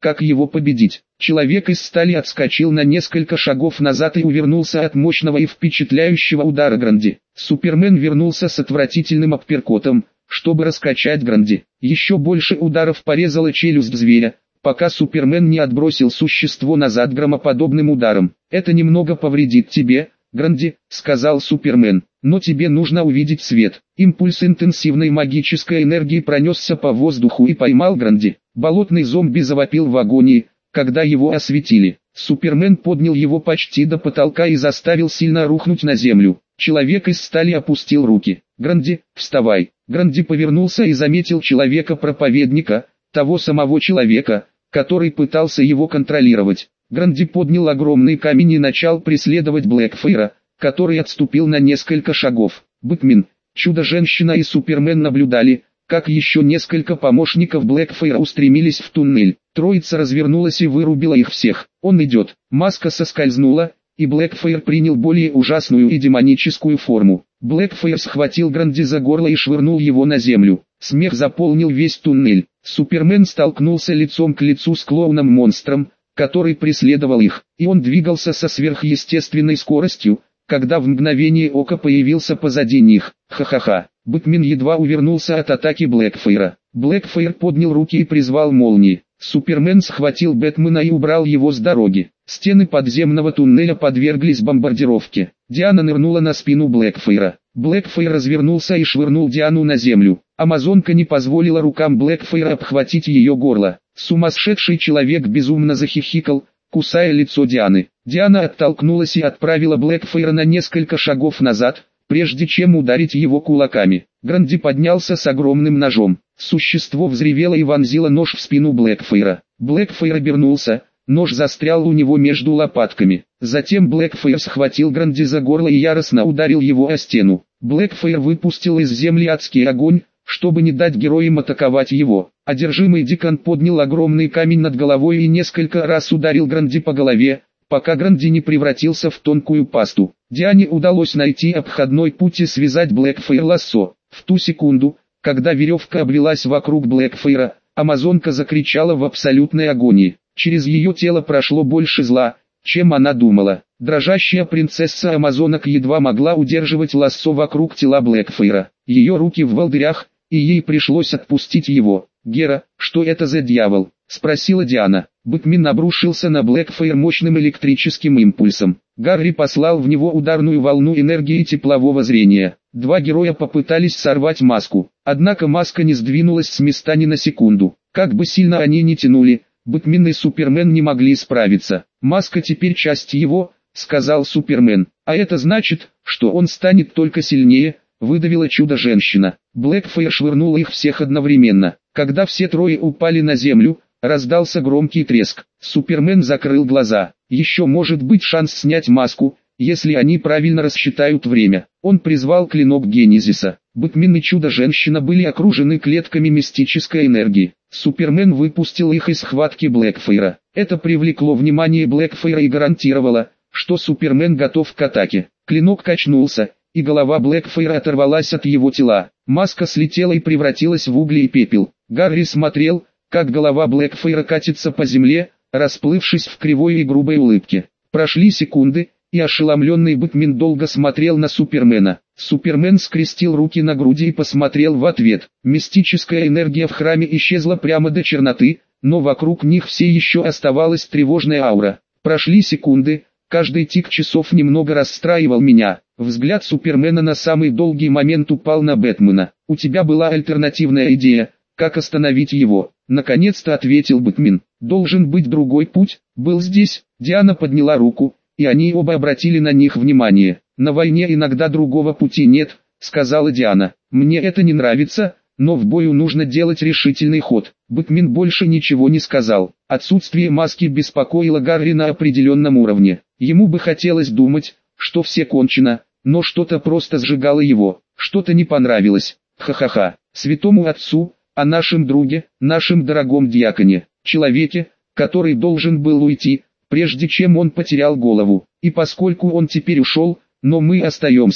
S1: как его победить. Человек из стали отскочил на несколько шагов назад и увернулся от мощного и впечатляющего удара Гранди. Супермен вернулся с отвратительным апперкотом, чтобы раскачать Гранди. Еще больше ударов порезала челюсть зверя, пока Супермен не отбросил существо назад громоподобным ударом. «Это немного повредит тебе, Гранди», — сказал Супермен, — «но тебе нужно увидеть свет». Импульс интенсивной магической энергии пронесся по воздуху и поймал Гранди. Болотный зомби завопил в агонии, когда его осветили. Супермен поднял его почти до потолка и заставил сильно рухнуть на землю. Человек из стали опустил руки. «Гранди, вставай!» Гранди повернулся и заметил человека-проповедника, того самого человека, который пытался его контролировать. Гранди поднял огромный камень и начал преследовать Блэкфайра, который отступил на несколько шагов. Бэтмен, Чудо-женщина и Супермен наблюдали, как еще несколько помощников Блэкфайра устремились в туннель. Троица развернулась и вырубила их всех. Он идет. Маска соскользнула, и Блэкфайр принял более ужасную и демоническую форму. Блэкфайр схватил Гранди за горло и швырнул его на землю. Смех заполнил весь туннель. Супермен столкнулся лицом к лицу с клоуном-монстром, который преследовал их, и он двигался со сверхъестественной скоростью, когда в мгновение ока появился позади них. Ха-ха-ха. Бэтмен едва увернулся от атаки Блэкфайра. Блэкфайр поднял руки и призвал молнии. Супермен схватил Бэтмена и убрал его с дороги. Стены подземного туннеля подверглись бомбардировке. Диана нырнула на спину Блэкфайра. Блэкфайр развернулся и швырнул Диану на землю. Амазонка не позволила рукам Блэкфайра обхватить ее горло. Сумасшедший человек безумно захихикал, кусая лицо Дианы. Диана оттолкнулась и отправила Блэкфайра на несколько шагов назад, прежде чем ударить его кулаками. Гранди поднялся с огромным ножом. Существо взревело и вонзило нож в спину Блэкфайра. Блэкфайр обернулся, нож застрял у него между лопатками. Затем Блэкфайр схватил Гранди за горло и яростно ударил его о стену. Блэкфайр выпустил из земли адский огонь, чтобы не дать героям атаковать его. Одержимый Дикон поднял огромный камень над головой и несколько раз ударил Гранди по голове, пока Гранди не превратился в тонкую пасту. Диане удалось найти обходной путь и связать Блэкфайр лассо. В ту секунду, когда веревка обвелась вокруг Блэкфайра, Амазонка закричала в абсолютной агонии. Через ее тело прошло больше зла, чем она думала. Дрожащая принцесса Амазонок едва могла удерживать лассо вокруг тела Блэкфайра. Ее руки в волдырях, и ей пришлось отпустить его. «Гера, что это за дьявол?» — спросила Диана. Бэтмен обрушился на Блэкфайр мощным электрическим импульсом. Гарри послал в него ударную волну энергии теплового зрения. Два героя попытались сорвать маску, однако маска не сдвинулась с места ни на секунду. Как бы сильно они ни тянули, Бэтмен и Супермен не могли справиться. «Маска теперь часть его», — сказал Супермен. «А это значит, что он станет только сильнее», — выдавила Чудо-женщина. Блэкфайр швырнул их всех одновременно. Когда все трое упали на землю, раздался громкий треск. Супермен закрыл глаза. Еще может быть шанс снять маску, если они правильно рассчитают время. Он призвал клинок Генезиса. Бэтмен и Чудо-женщина были окружены клетками мистической энергии. Супермен выпустил их из схватки Блэкфайра. Это привлекло внимание Блэкфайра и гарантировало, что Супермен готов к атаке. Клинок качнулся, и голова Блэкфайра оторвалась от его тела. Маска слетела и превратилась в угли и пепел. Гарри смотрел, как голова Блэкфайра катится по земле, расплывшись в кривой и грубой улыбке. Прошли секунды, и ошеломленный Бэтмен долго смотрел на Супермена. Супермен скрестил руки на груди и посмотрел в ответ. Мистическая энергия в храме исчезла прямо до черноты, но вокруг них все еще оставалась тревожная аура. Прошли секунды, каждый тик часов немного расстраивал меня. Взгляд Супермена на самый долгий момент упал на Бэтмена. «У тебя была альтернативная идея, как остановить его?» Наконец-то ответил Бэтмен. «Должен быть другой путь, был здесь». Диана подняла руку, и они оба обратили на них внимание. «На войне иногда другого пути нет», — сказала Диана. «Мне это не нравится, но в бою нужно делать решительный ход». Бэтмен больше ничего не сказал. Отсутствие маски беспокоило Гарри на определенном уровне. Ему бы хотелось думать, что все кончено, но что-то просто сжигало его, что-то не понравилось. Ха-ха-ха. Святому Отцу, о нашем друге, нашем дорогом диаконе, человеке, который должен был уйти, прежде чем он потерял голову. И поскольку он теперь ушел, но мы остаемся,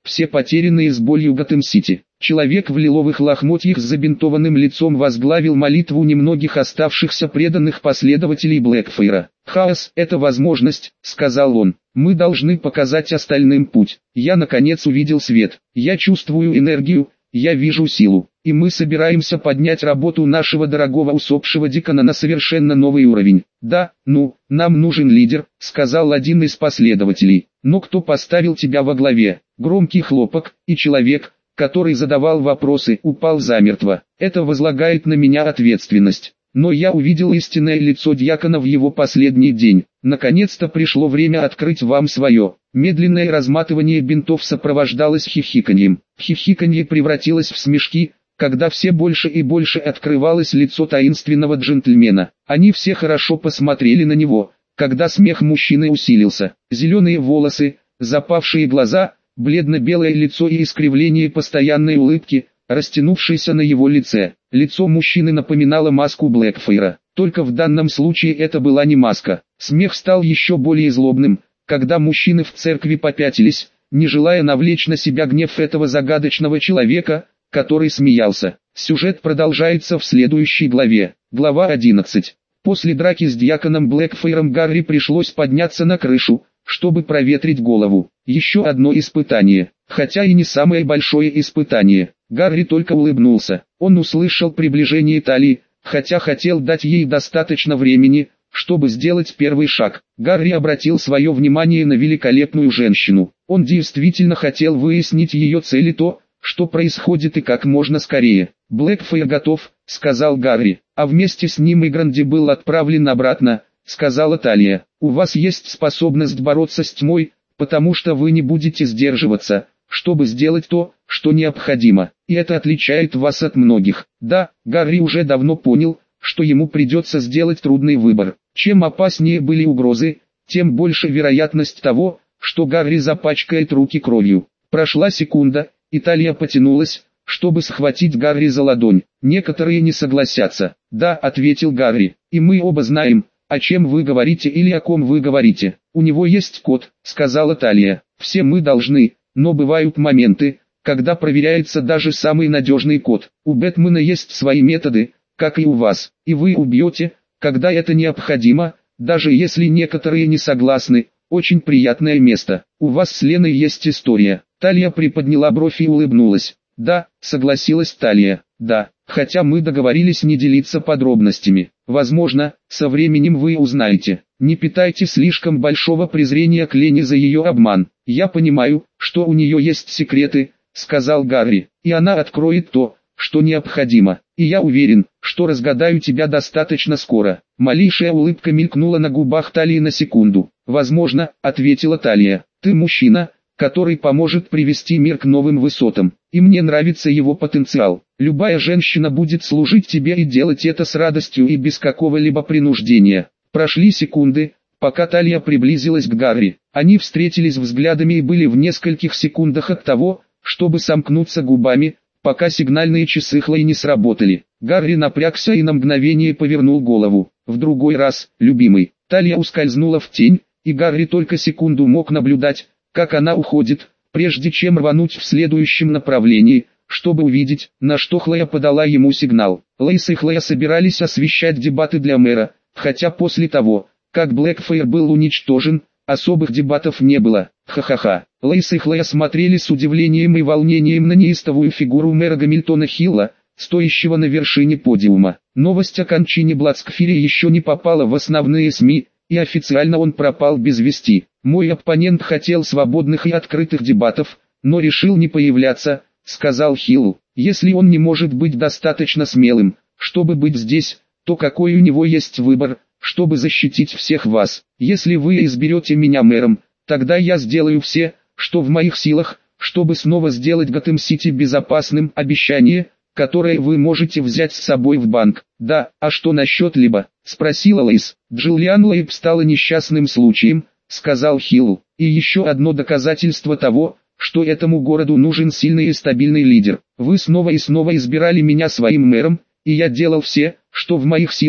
S1: все потерянные с болью Готэм-Сити. Человек в лиловых лохмотьях с забинтованным лицом возглавил молитву немногих оставшихся преданных последователей Блэкфейра. «Хаос – это возможность», – сказал он. «Мы должны показать остальным путь. Я наконец увидел свет. Я чувствую энергию, я вижу силу. И мы собираемся поднять работу нашего дорогого усопшего Дикона на совершенно новый уровень. Да, нам нужен лидер», – сказал один из последователей. «Но кто поставил тебя во главе?» Громкий хлопок, и человек, который задавал вопросы, упал замертво. «Это возлагает на меня ответственность. Но я увидел истинное лицо дьякона в его последний день. Наконец-то пришло время открыть вам свое». Медленное разматывание бинтов сопровождалось хихиканьем. Хихиканье превратилось в смешки, когда все больше и больше открывалось лицо таинственного джентльмена. Они все хорошо посмотрели на него, когда смех мужчины усилился. Зеленые волосы, запавшие глаза, бледно-белое лицо и искривление постоянной улыбки, растянувшейся на его лице. Лицо мужчины напоминало маску Блэкфейра. Только в данном случае это была не маска. Смех стал еще более злобным, когда мужчины в церкви попятились, не желая навлечь на себя гнев этого загадочного человека, который смеялся. Сюжет продолжается в следующей главе. Глава 11. После драки с дьяконом Блэкфейром Гарри пришлось подняться на крышу, чтобы проветрить голову. Еще одно испытание, хотя и не самое большое испытание. Гарри только улыбнулся. Он услышал приближение Талии, хотя хотел дать ей достаточно времени, чтобы сделать первый шаг. Гарри обратил свое внимание на великолепную женщину. Он действительно хотел выяснить ее цель и то, что происходит, и как можно скорее. «Блэкфейр готов», — сказал Гарри, — «а вместе с ним и Гранди был отправлен обратно», — сказала Талия. «У вас есть способность бороться с тьмой, потому что вы не будете сдерживаться, чтобы сделать то, что необходимо, и это отличает вас от многих». Да, Гарри уже давно понял, что ему придется сделать трудный выбор. Чем опаснее были угрозы, тем больше вероятность того, что Гарри запачкает руки кровью. Прошла секунда, и Талия потянулась, чтобы схватить Гарри за ладонь. «Некоторые не согласятся». «Да», — ответил Гарри, — «и мы оба знаем, о чем вы говорите или о ком вы говорите. У него есть код», — сказала Талия. «Все мы должны, но бывают моменты, когда проверяется даже самый надежный код. У Бэтмена есть свои методы, как и у вас, и вы убьете, когда это необходимо, даже если некоторые не согласны. Очень приятное место. У вас с Леной есть история». Талия приподняла бровь и улыбнулась. «Да», — согласилась Талия, — «да, хотя мы договорились не делиться подробностями. Возможно, со временем вы узнаете. Не питайте слишком большого презрения к Лене за ее обман. Я понимаю, что у нее есть секреты», — сказал Гарри, — «и она откроет то, что необходимо, и я уверен, что разгадаю тебя достаточно скоро». Малейшая улыбка мелькнула на губах Талии на секунду. «Возможно», — ответила Талия, — «ты мужчина, который поможет привести мир к новым высотам, и мне нравится его потенциал. Любая женщина будет служить тебе и делать это с радостью и без какого-либо принуждения». Прошли секунды, пока Талия приблизилась к Гарри. Они встретились взглядами и были в нескольких секундах от того, чтобы сомкнуться губами, пока сигнальные часы Хлои не сработали. Гарри напрягся и на мгновение повернул голову. «В другой раз, любимый». Талия ускользнула в тень, и Гарри только секунду мог наблюдать, как она уходит, прежде чем рвануть в следующем направлении, чтобы увидеть, на что Хлоя подала ему сигнал. Лейс и Хлоя собирались освещать дебаты для мэра, хотя после того, как Блэкфейр был уничтожен, особых дебатов не было. Ха-ха-ха. Лейс и Хлоя смотрели с удивлением и волнением на неистовую фигуру мэра Гамильтона Хилла, стоящего на вершине подиума. Новость о кончине Блацкфире еще не попала в основные СМИ, и официально он пропал без вести. «Мой оппонент хотел свободных и открытых дебатов, но решил не появляться», — сказал Хилл. «Если он не может быть достаточно смелым, чтобы быть здесь, то какой у него есть выбор, чтобы защитить всех вас? Если вы изберете меня мэром, тогда я сделаю все, что в моих силах, чтобы снова сделать Готэм-Сити безопасным. Обещание, которое вы можете взять с собой в банк». «Да, а что насчет либо?» — спросила Лейс. «Джулиан Лейб стала несчастным случаем», — сказал Хилл. «И еще одно доказательство того, что этому городу нужен сильный и стабильный лидер. Вы снова и снова избирали меня своим мэром, и я делал все, что в моих силах,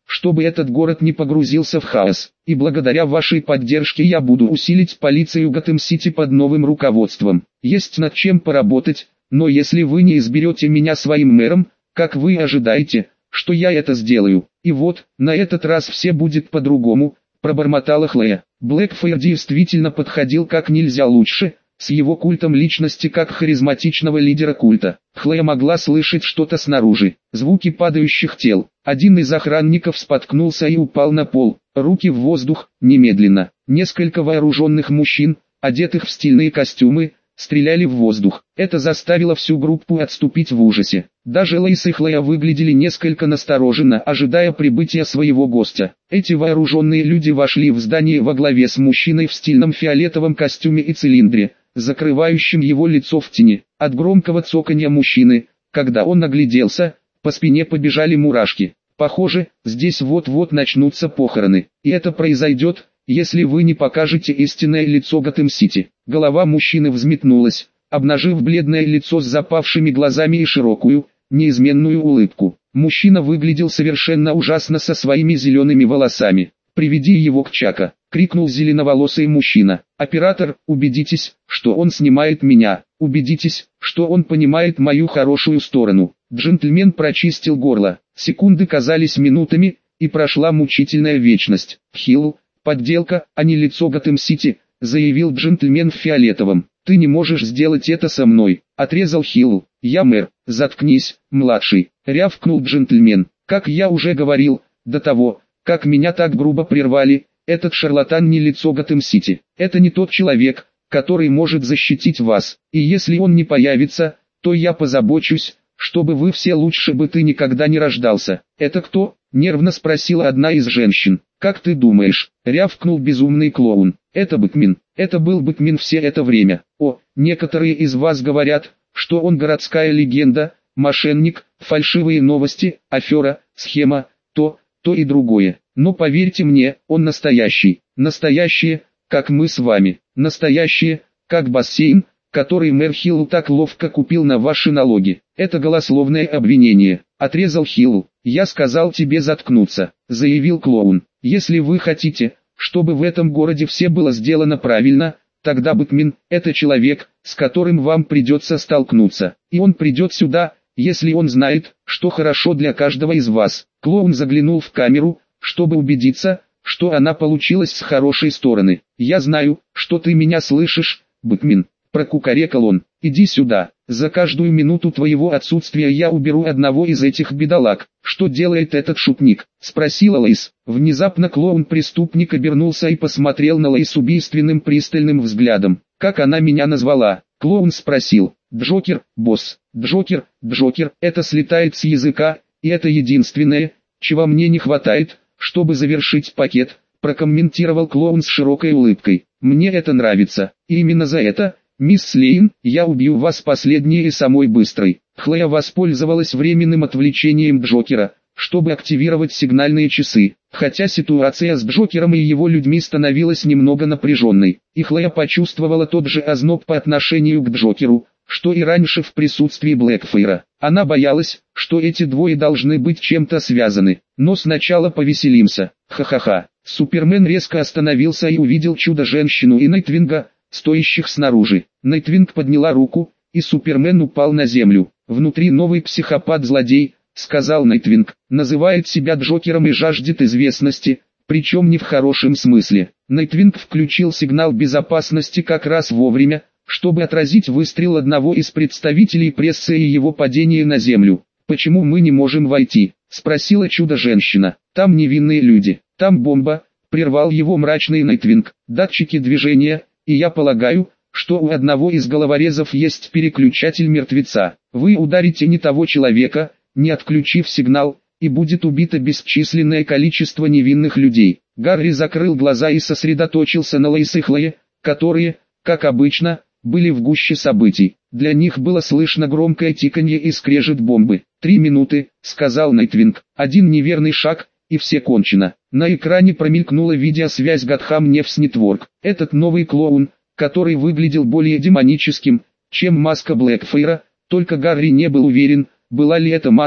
S1: чтобы этот город не погрузился в хаос. И благодаря вашей поддержке я буду усилить полицию Готэм-Сити под новым руководством. Есть над чем поработать, но если вы не изберете меня своим мэром, как вы ожидаете, что я это сделаю? И вот, на этот раз все будет по-другому, пробормотала Хлоя. Блэкфайр действительно подходил как нельзя лучше, с его культом личности как харизматичного лидера культа. Хлоя могла слышать что-то снаружи, звуки падающих тел. Один из охранников споткнулся и упал на пол, руки в воздух, немедленно. Несколько вооруженных мужчин, одетых в стильные костюмы, стреляли в воздух. Это заставило всю группу отступить в ужасе. Даже Лейс и Хлоя выглядели несколько настороженно, ожидая прибытия своего гостя. Эти вооруженные люди вошли в здание во главе с мужчиной в стильном фиолетовом костюме и цилиндре, закрывающим его лицо в тени. От громкого цоканья мужчины, когда он огляделся, по спине побежали мурашки. Похоже, здесь вот-вот начнутся похороны. И это произойдет, если вы не покажете истинное лицо Готэм-Сити. Голова мужчины взметнулась, обнажив бледное лицо с запавшими глазами и широкую, неизменную улыбку. Мужчина выглядел совершенно ужасно со своими зелеными волосами. «Приведи его к Чака!» — крикнул зеленоволосый мужчина. «Оператор, убедитесь, что он снимает меня. Убедитесь, что он понимает мою хорошую сторону». Джентльмен прочистил горло. Секунды казались минутами, и прошла мучительная вечность. «Хилл, подделка, а не лицо Готэм-Сити», — заявил джентльмен в фиолетовом. «Ты не можешь сделать это со мной», — отрезал Хилл. «Я мэр». «Заткнись, младший», — рявкнул джентльмен. «Как я уже говорил, до того, как меня так грубо прервали, этот шарлатан не лицо Готэм-Сити. Это не тот человек, который может защитить вас. И если он не появится, то я позабочусь, чтобы вы все лучше бы ты никогда не рождался». «Это кто?» — нервно спросила одна из женщин. «Как ты думаешь?» — рявкнул безумный клоун. «Это Бэтмен. Это был Бэтмен все это время. О, некоторые из вас говорят, что он городская легенда, мошенник, фальшивые новости, афера, схема, то и другое. Но поверьте мне, он настоящий. Настоящие, как мы с вами. Настоящие, как бассейн, который мэр Хилл так ловко купил на ваши налоги. Это голословное обвинение», — отрезал Хилл. «Я сказал тебе заткнуться», — заявил клоун. «Если вы хотите, чтобы в этом городе все было сделано правильно, тогда Бэтмен — это человек, с которым вам придется столкнуться. И он придет сюда, если он знает, что хорошо для каждого из вас». Клоун заглянул в камеру, чтобы убедиться, что она получилась с хорошей стороны. «Я знаю, что ты меня слышишь, Бэтмен», — прокукарекал он. «Иди сюда. За каждую минуту твоего отсутствия я уберу одного из этих бедолаг». «Что делает этот шутник?» — спросила Лейс. Внезапно клоун-преступник обернулся и посмотрел на Лейс убийственным пристальным взглядом. «Как она меня назвала?» — клоун спросил. «Джокер, босс. Джокер, это слетает с языка, и это единственное, чего мне не хватает, чтобы завершить пакет», — прокомментировал клоун с широкой улыбкой. «Мне это нравится, и именно за это, мисс Слейн, я убью вас последней и самой быстрой». Хлоя воспользовалась временным отвлечением Джокера, чтобы активировать сигнальные часы. Хотя ситуация с Джокером и его людьми становилась немного напряженной, и Хлоя почувствовала тот же озноб по отношению к Джокеру, что и раньше в присутствии Блэкфайра. Она боялась, что эти двое должны быть чем-то связаны. Но сначала повеселимся. Ха-ха-ха. Супермен резко остановился и увидел чудо-женщину и Найтвинга, стоящих снаружи. Найтвинг подняла руку, и Супермен упал на землю. «Внутри новый психопат-злодей», — сказал Найтвинг, — «называет себя Джокером и жаждет известности, причем не в хорошем смысле». Найтвинг включил сигнал безопасности как раз вовремя, чтобы отразить выстрел одного из представителей прессы и его падение на землю. «Почему мы не можем войти?» — спросила чудо-женщина. «Там невинные люди, там бомба», — прервал его мрачный Найтвинг. «Датчики движения, и я полагаю, что у одного из головорезов есть переключатель мертвеца. Вы ударите не того человека, не отключив сигнал, и будет убито бесчисленное количество невинных людей». Гарри закрыл глаза и сосредоточился на Лейс и Хлое, которые, как обычно, были в гуще событий. Для них было слышно громкое тиканье и скрежет бомбы. 3 минуты, сказал Найтвинг. Один неверный шаг, и все кончено. На экране промелькнула видеосвязь Gotham News Network. Этот новый клоун, который выглядел более демоническим, чем маска Блэкфайра, только Гарри не был уверен, была ли это маска,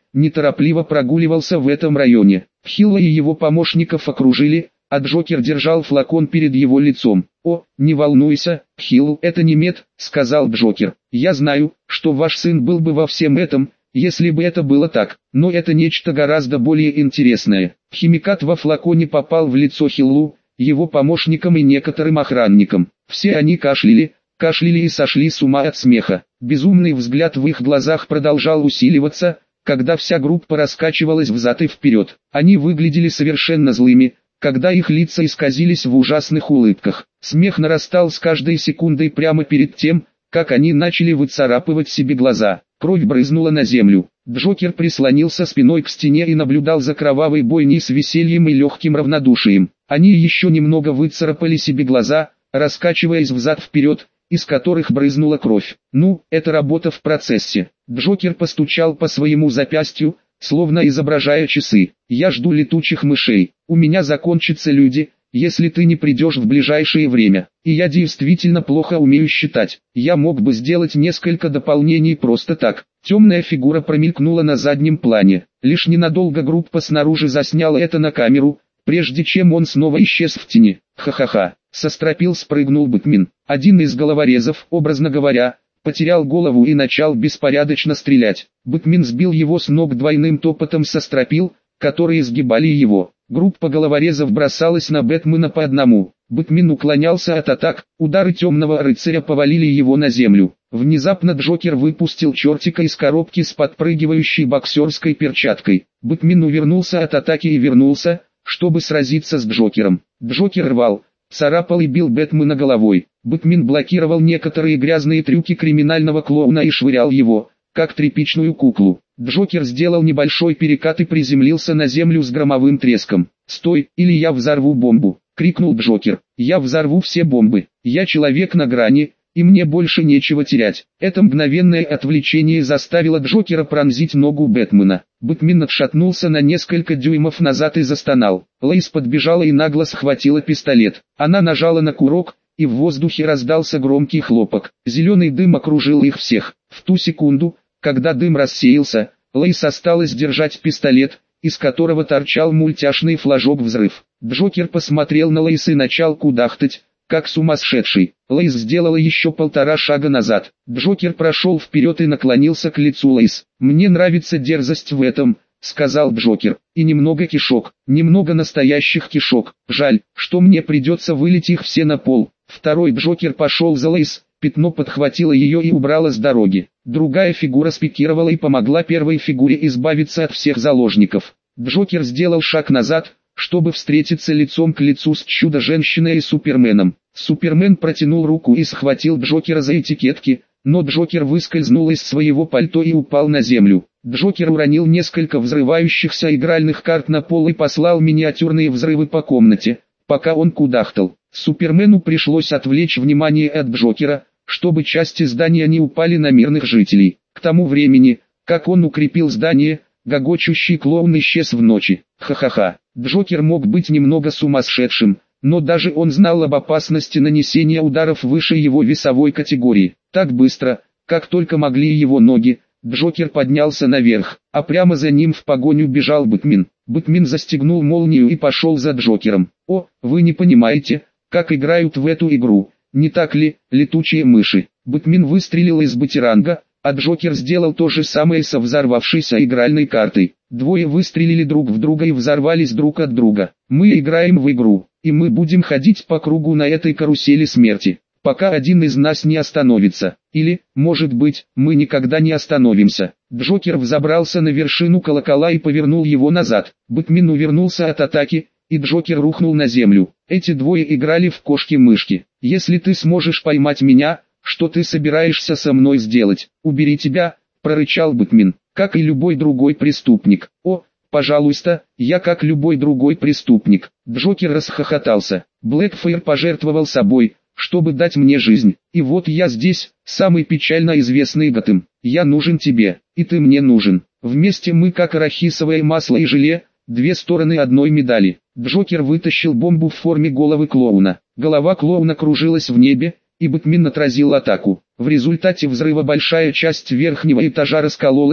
S1: неторопливо прогуливался в этом районе. Хилла и его помощников окружили, а Джокер держал флакон перед его лицом. «О, не волнуйся, Хилл, это не мед», — сказал Джокер. «Я знаю, что ваш сын был бы во всем этом, если бы это было так, но это нечто гораздо более интересное». Химикат во флаконе попал в лицо Хиллу, его помощникам и некоторым охранникам. Все они кашляли и сошли с ума от смеха. Безумный взгляд в их глазах продолжал усиливаться, когда вся группа раскачивалась взад и вперед. Они выглядели совершенно злыми, когда их лица исказились в ужасных улыбках. Смех нарастал с каждой секундой прямо перед тем, как они начали выцарапывать себе глаза. Кровь брызнула на землю. Джокер прислонился спиной к стене и наблюдал за кровавой бойней с весельем и легким равнодушием. Они еще немного выцарапали себе глаза, раскачиваясь взад-вперед, из которых брызнула кровь. «Ну, это работа в процессе». Джокер постучал по своему запястью, словно изображая часы. «Я жду летучих мышей. У меня закончатся люди, если ты не придешь в ближайшее время. И я действительно плохо умею считать. Я мог бы сделать несколько дополнений просто так». Темная фигура промелькнула на заднем плане. Лишь ненадолго группа снаружи засняла это на камеру, прежде чем он снова исчез в тени. «Ха-ха-ха!» — со стропил спрыгнул Бэтмен. Один из головорезов, образно говоря, потерял голову и начал беспорядочно стрелять. Бэтмен сбил его с ног двойным топотом со стропил, которые сгибали его. Группа головорезов бросалась на Бэтмена по одному. Бэтмен уклонялся от атак, удары темного рыцаря повалили его на землю. Внезапно Джокер выпустил чертика из коробки с подпрыгивающей боксерской перчаткой. Бэтмен увернулся от атаки и вернулся, чтобы сразиться с Джокером. Джокер рвал, царапал и бил Бэтмена головой. Бэтмен блокировал некоторые грязные трюки криминального клоуна и швырял его, как тряпичную куклу. Джокер сделал небольшой перекат и приземлился на землю с громовым треском. «Стой, или я взорву бомбу!» — крикнул Джокер. «Я взорву все бомбы. Я человек на грани, и мне больше нечего терять». Это мгновенное отвлечение заставило Джокера пронзить ногу Бэтмена. Бэтмен отшатнулся на несколько дюймов назад и застонал. Лоис подбежала и нагло схватила пистолет. Она нажала на курок, и в воздухе раздался громкий хлопок. Зеленый дым окружил их всех. В ту секунду, когда дым рассеялся, Лоис осталась держать пистолет, из которого торчал мультяшный флажок взрыв. Джокер посмотрел на Лоис и начал кудахтать, как сумасшедший. Лоис сделала еще 1,5 шага назад. Джокер прошел вперед и наклонился к лицу Лоис. «Мне нравится дерзость в этом», — сказал Джокер. «И немного кишок, немного настоящих кишок. Жаль, что мне придется вылить их все на пол». Второй Джокер пошел за Лоис, пятно подхватило ее и убрало с дороги. Другая фигура спикировала и помогла первой фигуре избавиться от всех заложников. Джокер сделал шаг назад, чтобы встретиться лицом к лицу с Чудо-женщиной и Суперменом. Супермен протянул руку и схватил Джокера за этикетки, но Джокер выскользнул из своего пальто и упал на землю. Джокер уронил несколько взрывающихся игральных карт на пол и послал миниатюрные взрывы по комнате, пока он кудахтал. Супермену пришлось отвлечь внимание от Джокера, чтобы части здания не упали на мирных жителей. К тому времени, как он укрепил здание, гогочущий клоун исчез в ночи. Ха-ха-ха. Джокер мог быть немного сумасшедшим, но даже он знал об опасности нанесения ударов выше его весовой категории. Так быстро, как только могли его ноги, Джокер поднялся наверх, а прямо за ним в погоню бежал Бэтмен. Бэтмен застегнул молнию и пошел за Джокером. «О, вы не понимаете, как играют в эту игру, не так ли, летучие мыши?» Бэтмен выстрелил из батеранга, а Джокер сделал то же самое со взорвавшейся игральной картой. Двое выстрелили друг в друга и взорвались друг от друга. «Мы играем в игру, и мы будем ходить по кругу на этой карусели смерти, пока один из нас не остановится. Или, может быть, мы никогда не остановимся». Джокер взобрался на вершину колокола и повернул его назад. Бэтмен увернулся от атаки, и Джокер рухнул на землю. Эти двое играли в кошки-мышки. «Если ты сможешь поймать меня, что ты собираешься со мной сделать?» «Убери тебя», — прорычал Бэтмен, — «как и любой другой преступник». «О, пожалуйста, я как любой другой преступник». Джокер расхохотался. «Блэкфайр пожертвовал собой, чтобы дать мне жизнь. И вот я здесь, самый печально известный Готэм. Я нужен тебе, и ты мне нужен. Вместе мы как арахисовое масло и желе, две стороны одной медали». Джокер вытащил бомбу в форме головы клоуна. Голова клоуна кружилась в небе, и Бэтмен отразил атаку. В результате взрыва большая часть верхнего этажа раскололась,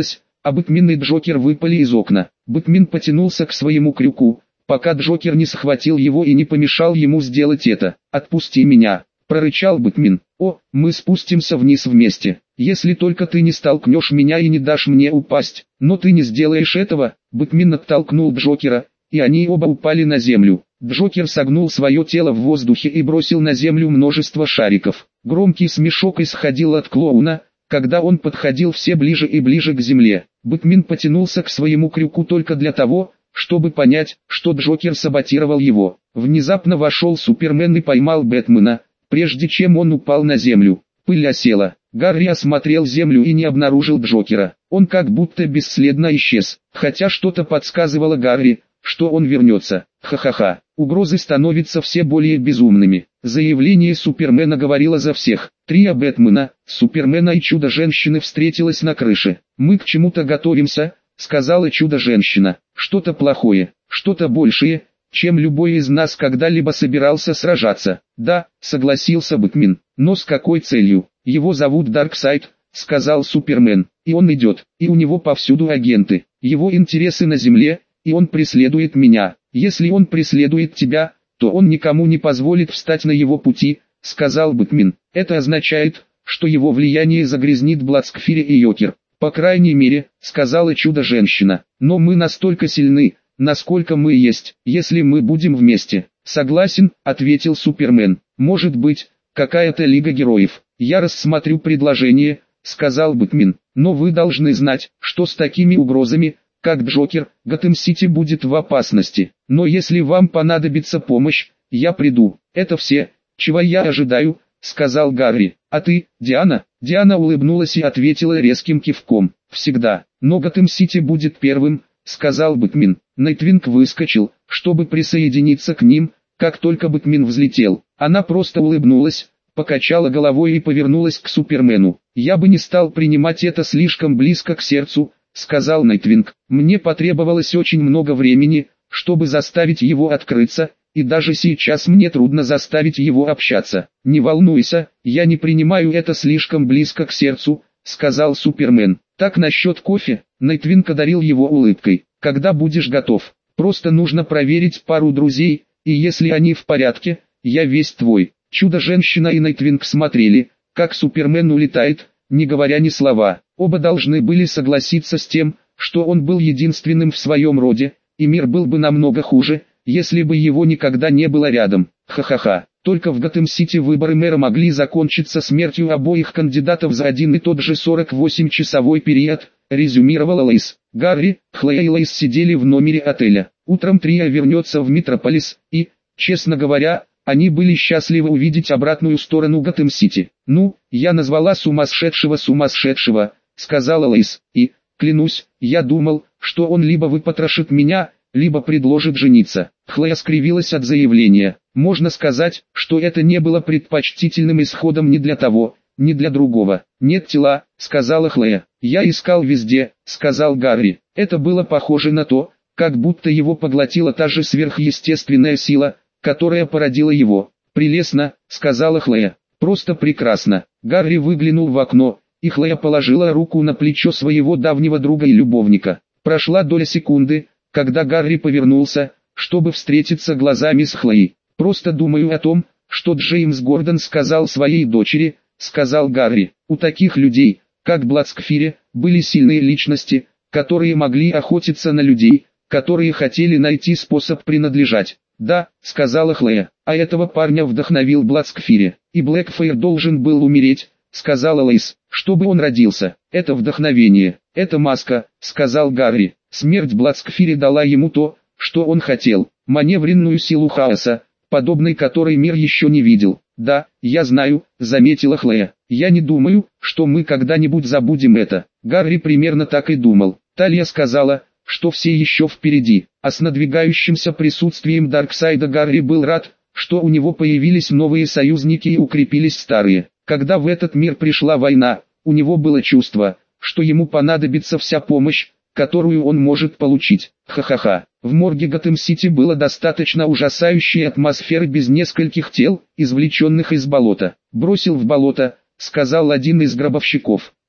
S1: а Бэтмен и Джокер выпали из окна. Бэтмен потянулся к своему крюку, пока Джокер не схватил его и не помешал ему сделать это. «Отпусти меня!» – прорычал Бэтмен. «О, мы спустимся вниз вместе, если только ты не столкнешь меня и не дашь мне упасть. Но ты не сделаешь этого!» Бэтмен оттолкнул Джокера, и они оба упали на землю. Джокер согнул свое тело в воздухе и бросил на землю множество шариков. Громкий смешок исходил от клоуна, когда он подходил все ближе и ближе к земле. Бэтмен потянулся к своему крюку только для того, чтобы понять, что Джокер саботировал его. Внезапно вошел Супермен и поймал Бэтмена, прежде чем он упал на землю. Пыль осела. Гарри осмотрел землю и не обнаружил Джокера. Он как будто бесследно исчез, хотя что-то подсказывало Гарри, что он вернется. Ха-ха-ха. Угрозы становятся все более безумными. Заявление Супермена говорило за всех. Трио Бэтмена, Супермена и Чудо-женщины встретилось на крыше. «Мы к чему-то готовимся», — сказала Чудо-женщина. «Что-то плохое, что-то большее, чем любой из нас когда-либо собирался сражаться». «Да», — согласился Бэтмен. «Но с какой целью?» «Его зовут Дарксайд», — сказал Супермен. «И он идет, и у него повсюду агенты. Его интересы на земле, и он преследует меня. Если он преследует тебя, то он никому не позволит встать на его пути», — сказал Бэтмен. «Это означает, что его влияние загрязнит Блацкфири и Йокер». «По крайней мере», — сказала Чудо-женщина. «Но мы настолько сильны, насколько мы есть, если мы будем вместе». «Согласен», — ответил Супермен. «Может быть, какая-то лига героев. Я рассмотрю предложение», — сказал Бэтмен. «Но вы должны знать, что с такими угрозами, как Джокер, Готэм-Сити будет в опасности. Но если вам понадобится помощь, я приду. Это все, чего я ожидаю», — сказал Гарри. «А ты, Диана?» Диана улыбнулась и ответила резким кивком. «Всегда. Но Готэм-Сити будет первым», — сказал Бэтмен. Найтвинг выскочил, чтобы присоединиться к ним, как только Бэтмен взлетел. Она просто улыбнулась, покачала головой и повернулась к Супермену. «Я бы не стал принимать это слишком близко к сердцу», — сказал Найтвинг. «Мне потребовалось очень много времени, чтобы заставить его открыться, и даже сейчас мне трудно заставить его общаться». «Не волнуйся, я не принимаю это слишком близко к сердцу», — сказал Супермен. «Так насчет кофе?» Найтвинг одарил его улыбкой. «Когда будешь готов? Просто нужно проверить пару друзей, и если они в порядке, я весь твой». Чудо-женщина и Найтвинг смотрели, как Супермен улетает, не говоря ни слова. Оба должны были согласиться с тем, что он был единственным в своем роде, и мир был бы намного хуже, если бы его никогда не было рядом. Ха-ха-ха. Только в Готэм-Сити выборы мэра могли закончиться смертью обоих кандидатов за один и тот же 48-часовой период, резюмировала Лейс. Гарри, Хлоя и Лейс сидели в номере отеля. Утром трио вернется в Метрополис, и, честно говоря, они были счастливы увидеть обратную сторону Готэм-Сити. «Ну, я назвала сумасшедшего», — сказала Лейс, «и, клянусь, я думал, что он либо выпотрошит меня, либо предложит жениться». Хлоя скривилась от заявления. «Можно сказать, что это не было предпочтительным исходом ни для того, ни для другого». «Нет тела», — сказала Хлоя. «Я искал везде», — сказал Гарри. Это было похоже на то, как будто его поглотила та же сверхъестественная сила, которая породила его. «Прелестно», — сказала Хлоя. «Просто прекрасно». Гарри выглянул в окно, и Хлоя положила руку на плечо своего давнего друга и любовника. Прошла доля секунды, когда Гарри повернулся, чтобы встретиться глазами с Хлоей. «Просто думаю о том, что Джеймс Гордон сказал своей дочери», — сказал Гарри. «У таких людей, как Блацкфири, были сильные личности, которые могли охотиться на людей, которые хотели найти способ принадлежать». «Да», — сказала Хлоя, — «а этого парня вдохновил Блацкфири, и Блэкфайр должен был умереть», — сказала Лейс, — «чтобы он родился». «Это вдохновение, это маска», — сказал Гарри. «Смерть Блацкфири дала ему то, что он хотел, маневренную силу хаоса, подобной которой мир еще не видел». «Да, я знаю», — заметила Хлоя. «Я не думаю, что мы когда-нибудь забудем это». Гарри примерно так и думал. Талья сказала, что все еще впереди, а с надвигающимся присутствием Дарксайда Гарри был рад, что у него появились новые союзники и укрепились старые. Когда в этот мир пришла война, у него было чувство, что ему понадобится вся помощь, которую он может получить. Ха-ха-ха. В морге Готэм-Сити было достаточно ужасающей атмосферы без нескольких тел, извлеченных из болота. «Бросил в болото», — сказал один из гробовщиков.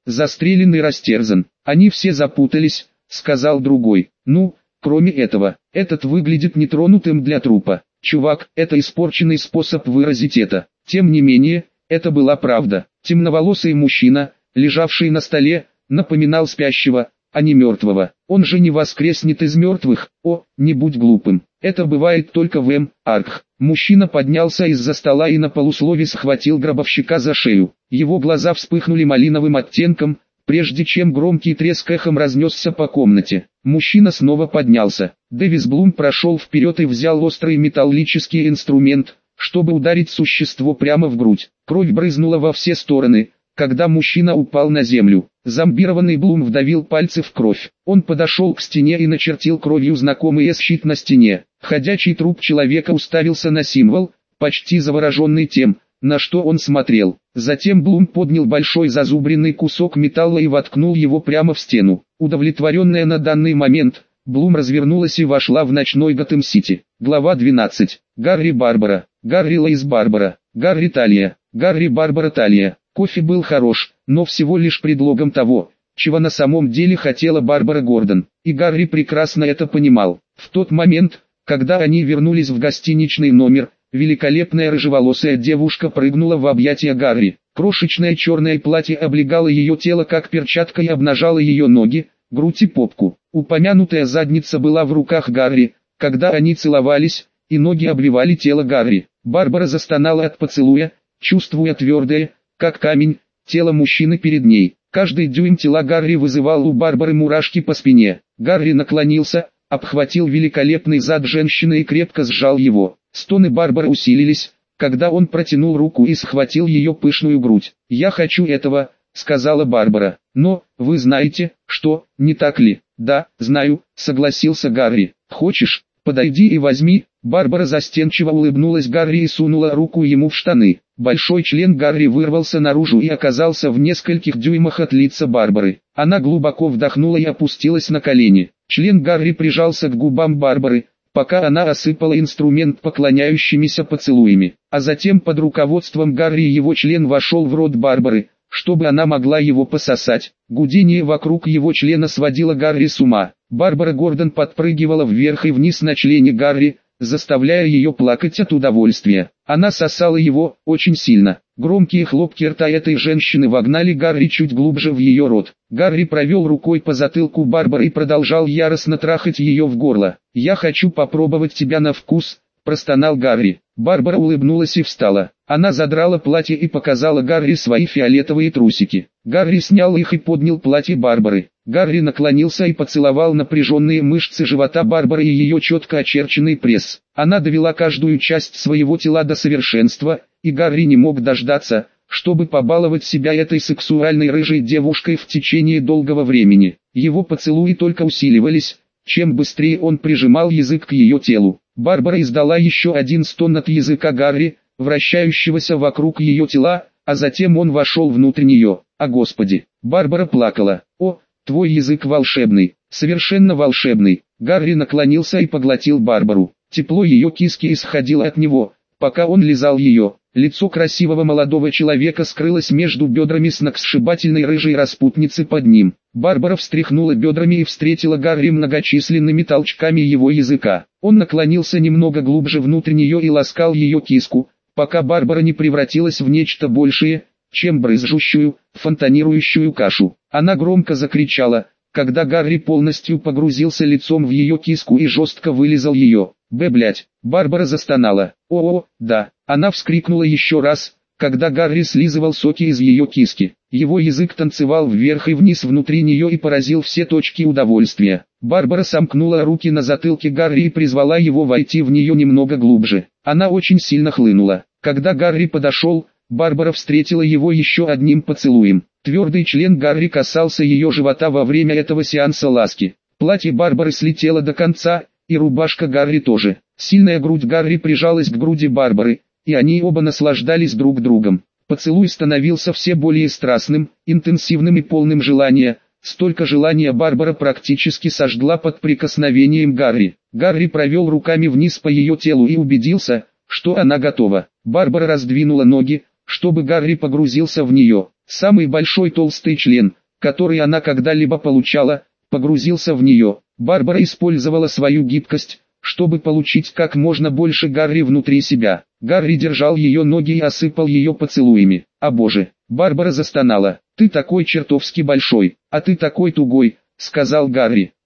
S1: застрелен и растерзан. Они все запутались, сказал другой. Ну, кроме этого, этот выглядит нетронутым для трупа. Чувак, это испорченный способ выразить это. Тем не менее, это была правда. Темноволосый мужчина, лежавший на столе, напоминал спящего, а не мертвого. Он же не воскреснет из мертвых. О, не будь глупым. Это бывает только в Арх. Мужчина поднялся из-за стола и на полуслове схватил гробовщика за шею. Его глаза вспыхнули малиновым оттенком, прежде чем громкий треск эхом разнесся по комнате. Мужчина снова поднялся. Дэвис Блум прошел вперед и взял острый металлический инструмент, чтобы ударить существо прямо в грудь. Кровь брызнула во все стороны, когда мужчина упал на землю. Зомбированный Блум вдавил пальцы в кровь. Он подошел к стене и начертил кровью знакомый щит на стене. Ходячий труп человека уставился на символ, почти завороженный тем, на что он смотрел. Затем Блум поднял большой зазубренный кусок металла и воткнул его прямо в стену. Удовлетворенная на данный момент, Блум развернулась и вошла в ночной Готэм-Сити. Глава 12. Гарри Барбара, Гарри Лейс Барбара, Гарри Талия, Гарри Барбара Талия. Кофе был хорош, но всего лишь предлогом того, чего на самом деле хотела Барбара Гордон. И Гарри прекрасно это понимал. В тот момент, когда они вернулись в гостиничный номер, великолепная рыжеволосая девушка прыгнула в объятия Гарри. Крошечное черное платье облегало ее тело как перчатка и обнажало ее ноги, грудь и попку. Упомянутая задница была в руках Гарри, когда они целовались, и ноги обвивали тело Гарри. Барбара застонала от поцелуя, чувствуя твердое, как камень, тело мужчины перед ней. Каждый дюйм тела Гарри вызывал у Барбары мурашки по спине. Гарри наклонился, обхватил великолепный зад женщины и крепко сжал его. Стоны Барбары усилились, когда он протянул руку и схватил ее пышную грудь. «Я хочу этого», — сказала Барбара. «Но, вы знаете, что, не так ли?» «Да, знаю», — согласился Гарри. «Хочешь, подойди и возьми». Барбара застенчиво улыбнулась Гарри и сунула руку ему в штаны. Большой член Гарри вырвался наружу и оказался в нескольких дюймах от лица Барбары. Она глубоко вдохнула и опустилась на колени. Член Гарри прижался к губам Барбары, пока она осыпала инструмент поклоняющимися поцелуями. А затем под руководством Гарри его член вошел в рот Барбары, чтобы она могла его пососать. Гудение вокруг его члена сводило Гарри с ума. Барбара Гордон подпрыгивала вверх и вниз на члене Гарри, заставляя ее плакать от удовольствия. Она сосала его, очень сильно. Громкие хлопки рта этой женщины вогнали Гарри чуть глубже в ее рот. Гарри провел рукой по затылку Барбары и продолжал яростно трахать ее в горло. «Я хочу попробовать тебя на вкус», – простонал Гарри. Барбара улыбнулась и встала. Она задрала платье и показала Гарри свои фиолетовые трусики. Гарри снял их и поднял платье Барбары. Гарри наклонился и поцеловал напряженные мышцы живота Барбары и ее четко очерченный пресс. Она довела каждую часть своего тела до совершенства, и Гарри не мог дождаться, чтобы побаловать себя этой сексуальной рыжей девушкой в течение долгого времени. Его поцелуи только усиливались, чем быстрее он прижимал язык к ее телу. Барбара издала еще один стон от языка Гарри, вращающегося вокруг ее тела, а затем он вошел внутрь нее. «О Господи!» Барбара плакала. «О, твой язык волшебный, совершенно волшебный!» Гарри наклонился и поглотил Барбару. Тепло ее киски исходило от него, пока он лизал ее. Лицо красивого молодого человека скрылось между бедрами сногсшибательной рыжей распутницы под ним. Барбара встряхнула бедрами и встретила Гарри многочисленными толчками его языка. Он наклонился немного глубже внутрь нее и ласкал ее киску, пока Барбара не превратилась в нечто большее, чем брызжущую, фонтанирующую кашу. Она громко закричала, когда Гарри полностью погрузился лицом в ее киску и жестко вылизал ее. Блять!» Барбара застонала. «О, да!» Она вскрикнула еще раз, когда Гарри слизывал соки из ее киски. Его язык танцевал вверх и вниз внутри нее и поразил все точки удовольствия. Барбара сомкнула руки на затылке Гарри и призвала его войти в нее немного глубже. Она очень сильно хлынула. Когда Гарри подошел, Барбара встретила его еще одним поцелуем. Твердый член Гарри касался ее живота во время этого сеанса ласки. Платье Барбары слетело до конца, и рубашка Гарри тоже. Сильная грудь Гарри прижалась к груди Барбары, и они оба наслаждались друг другом. Поцелуй становился все более страстным, интенсивным и полным желания. Столько желания Барбара практически сожгла под прикосновением Гарри. Гарри провел руками вниз по ее телу и убедился, что она готова. Барбара раздвинула ноги, чтобы Гарри погрузился в нее. Самый большой толстый член, который она когда-либо получала, погрузился в нее. Барбара использовала свою гибкость, чтобы получить как можно больше Гарри внутри себя. Гарри держал ее ноги и осыпал ее поцелуями. «О боже!» Барбара застонала. «Ты такой чертовски большой, а ты такой тугой», — сказал Гарри.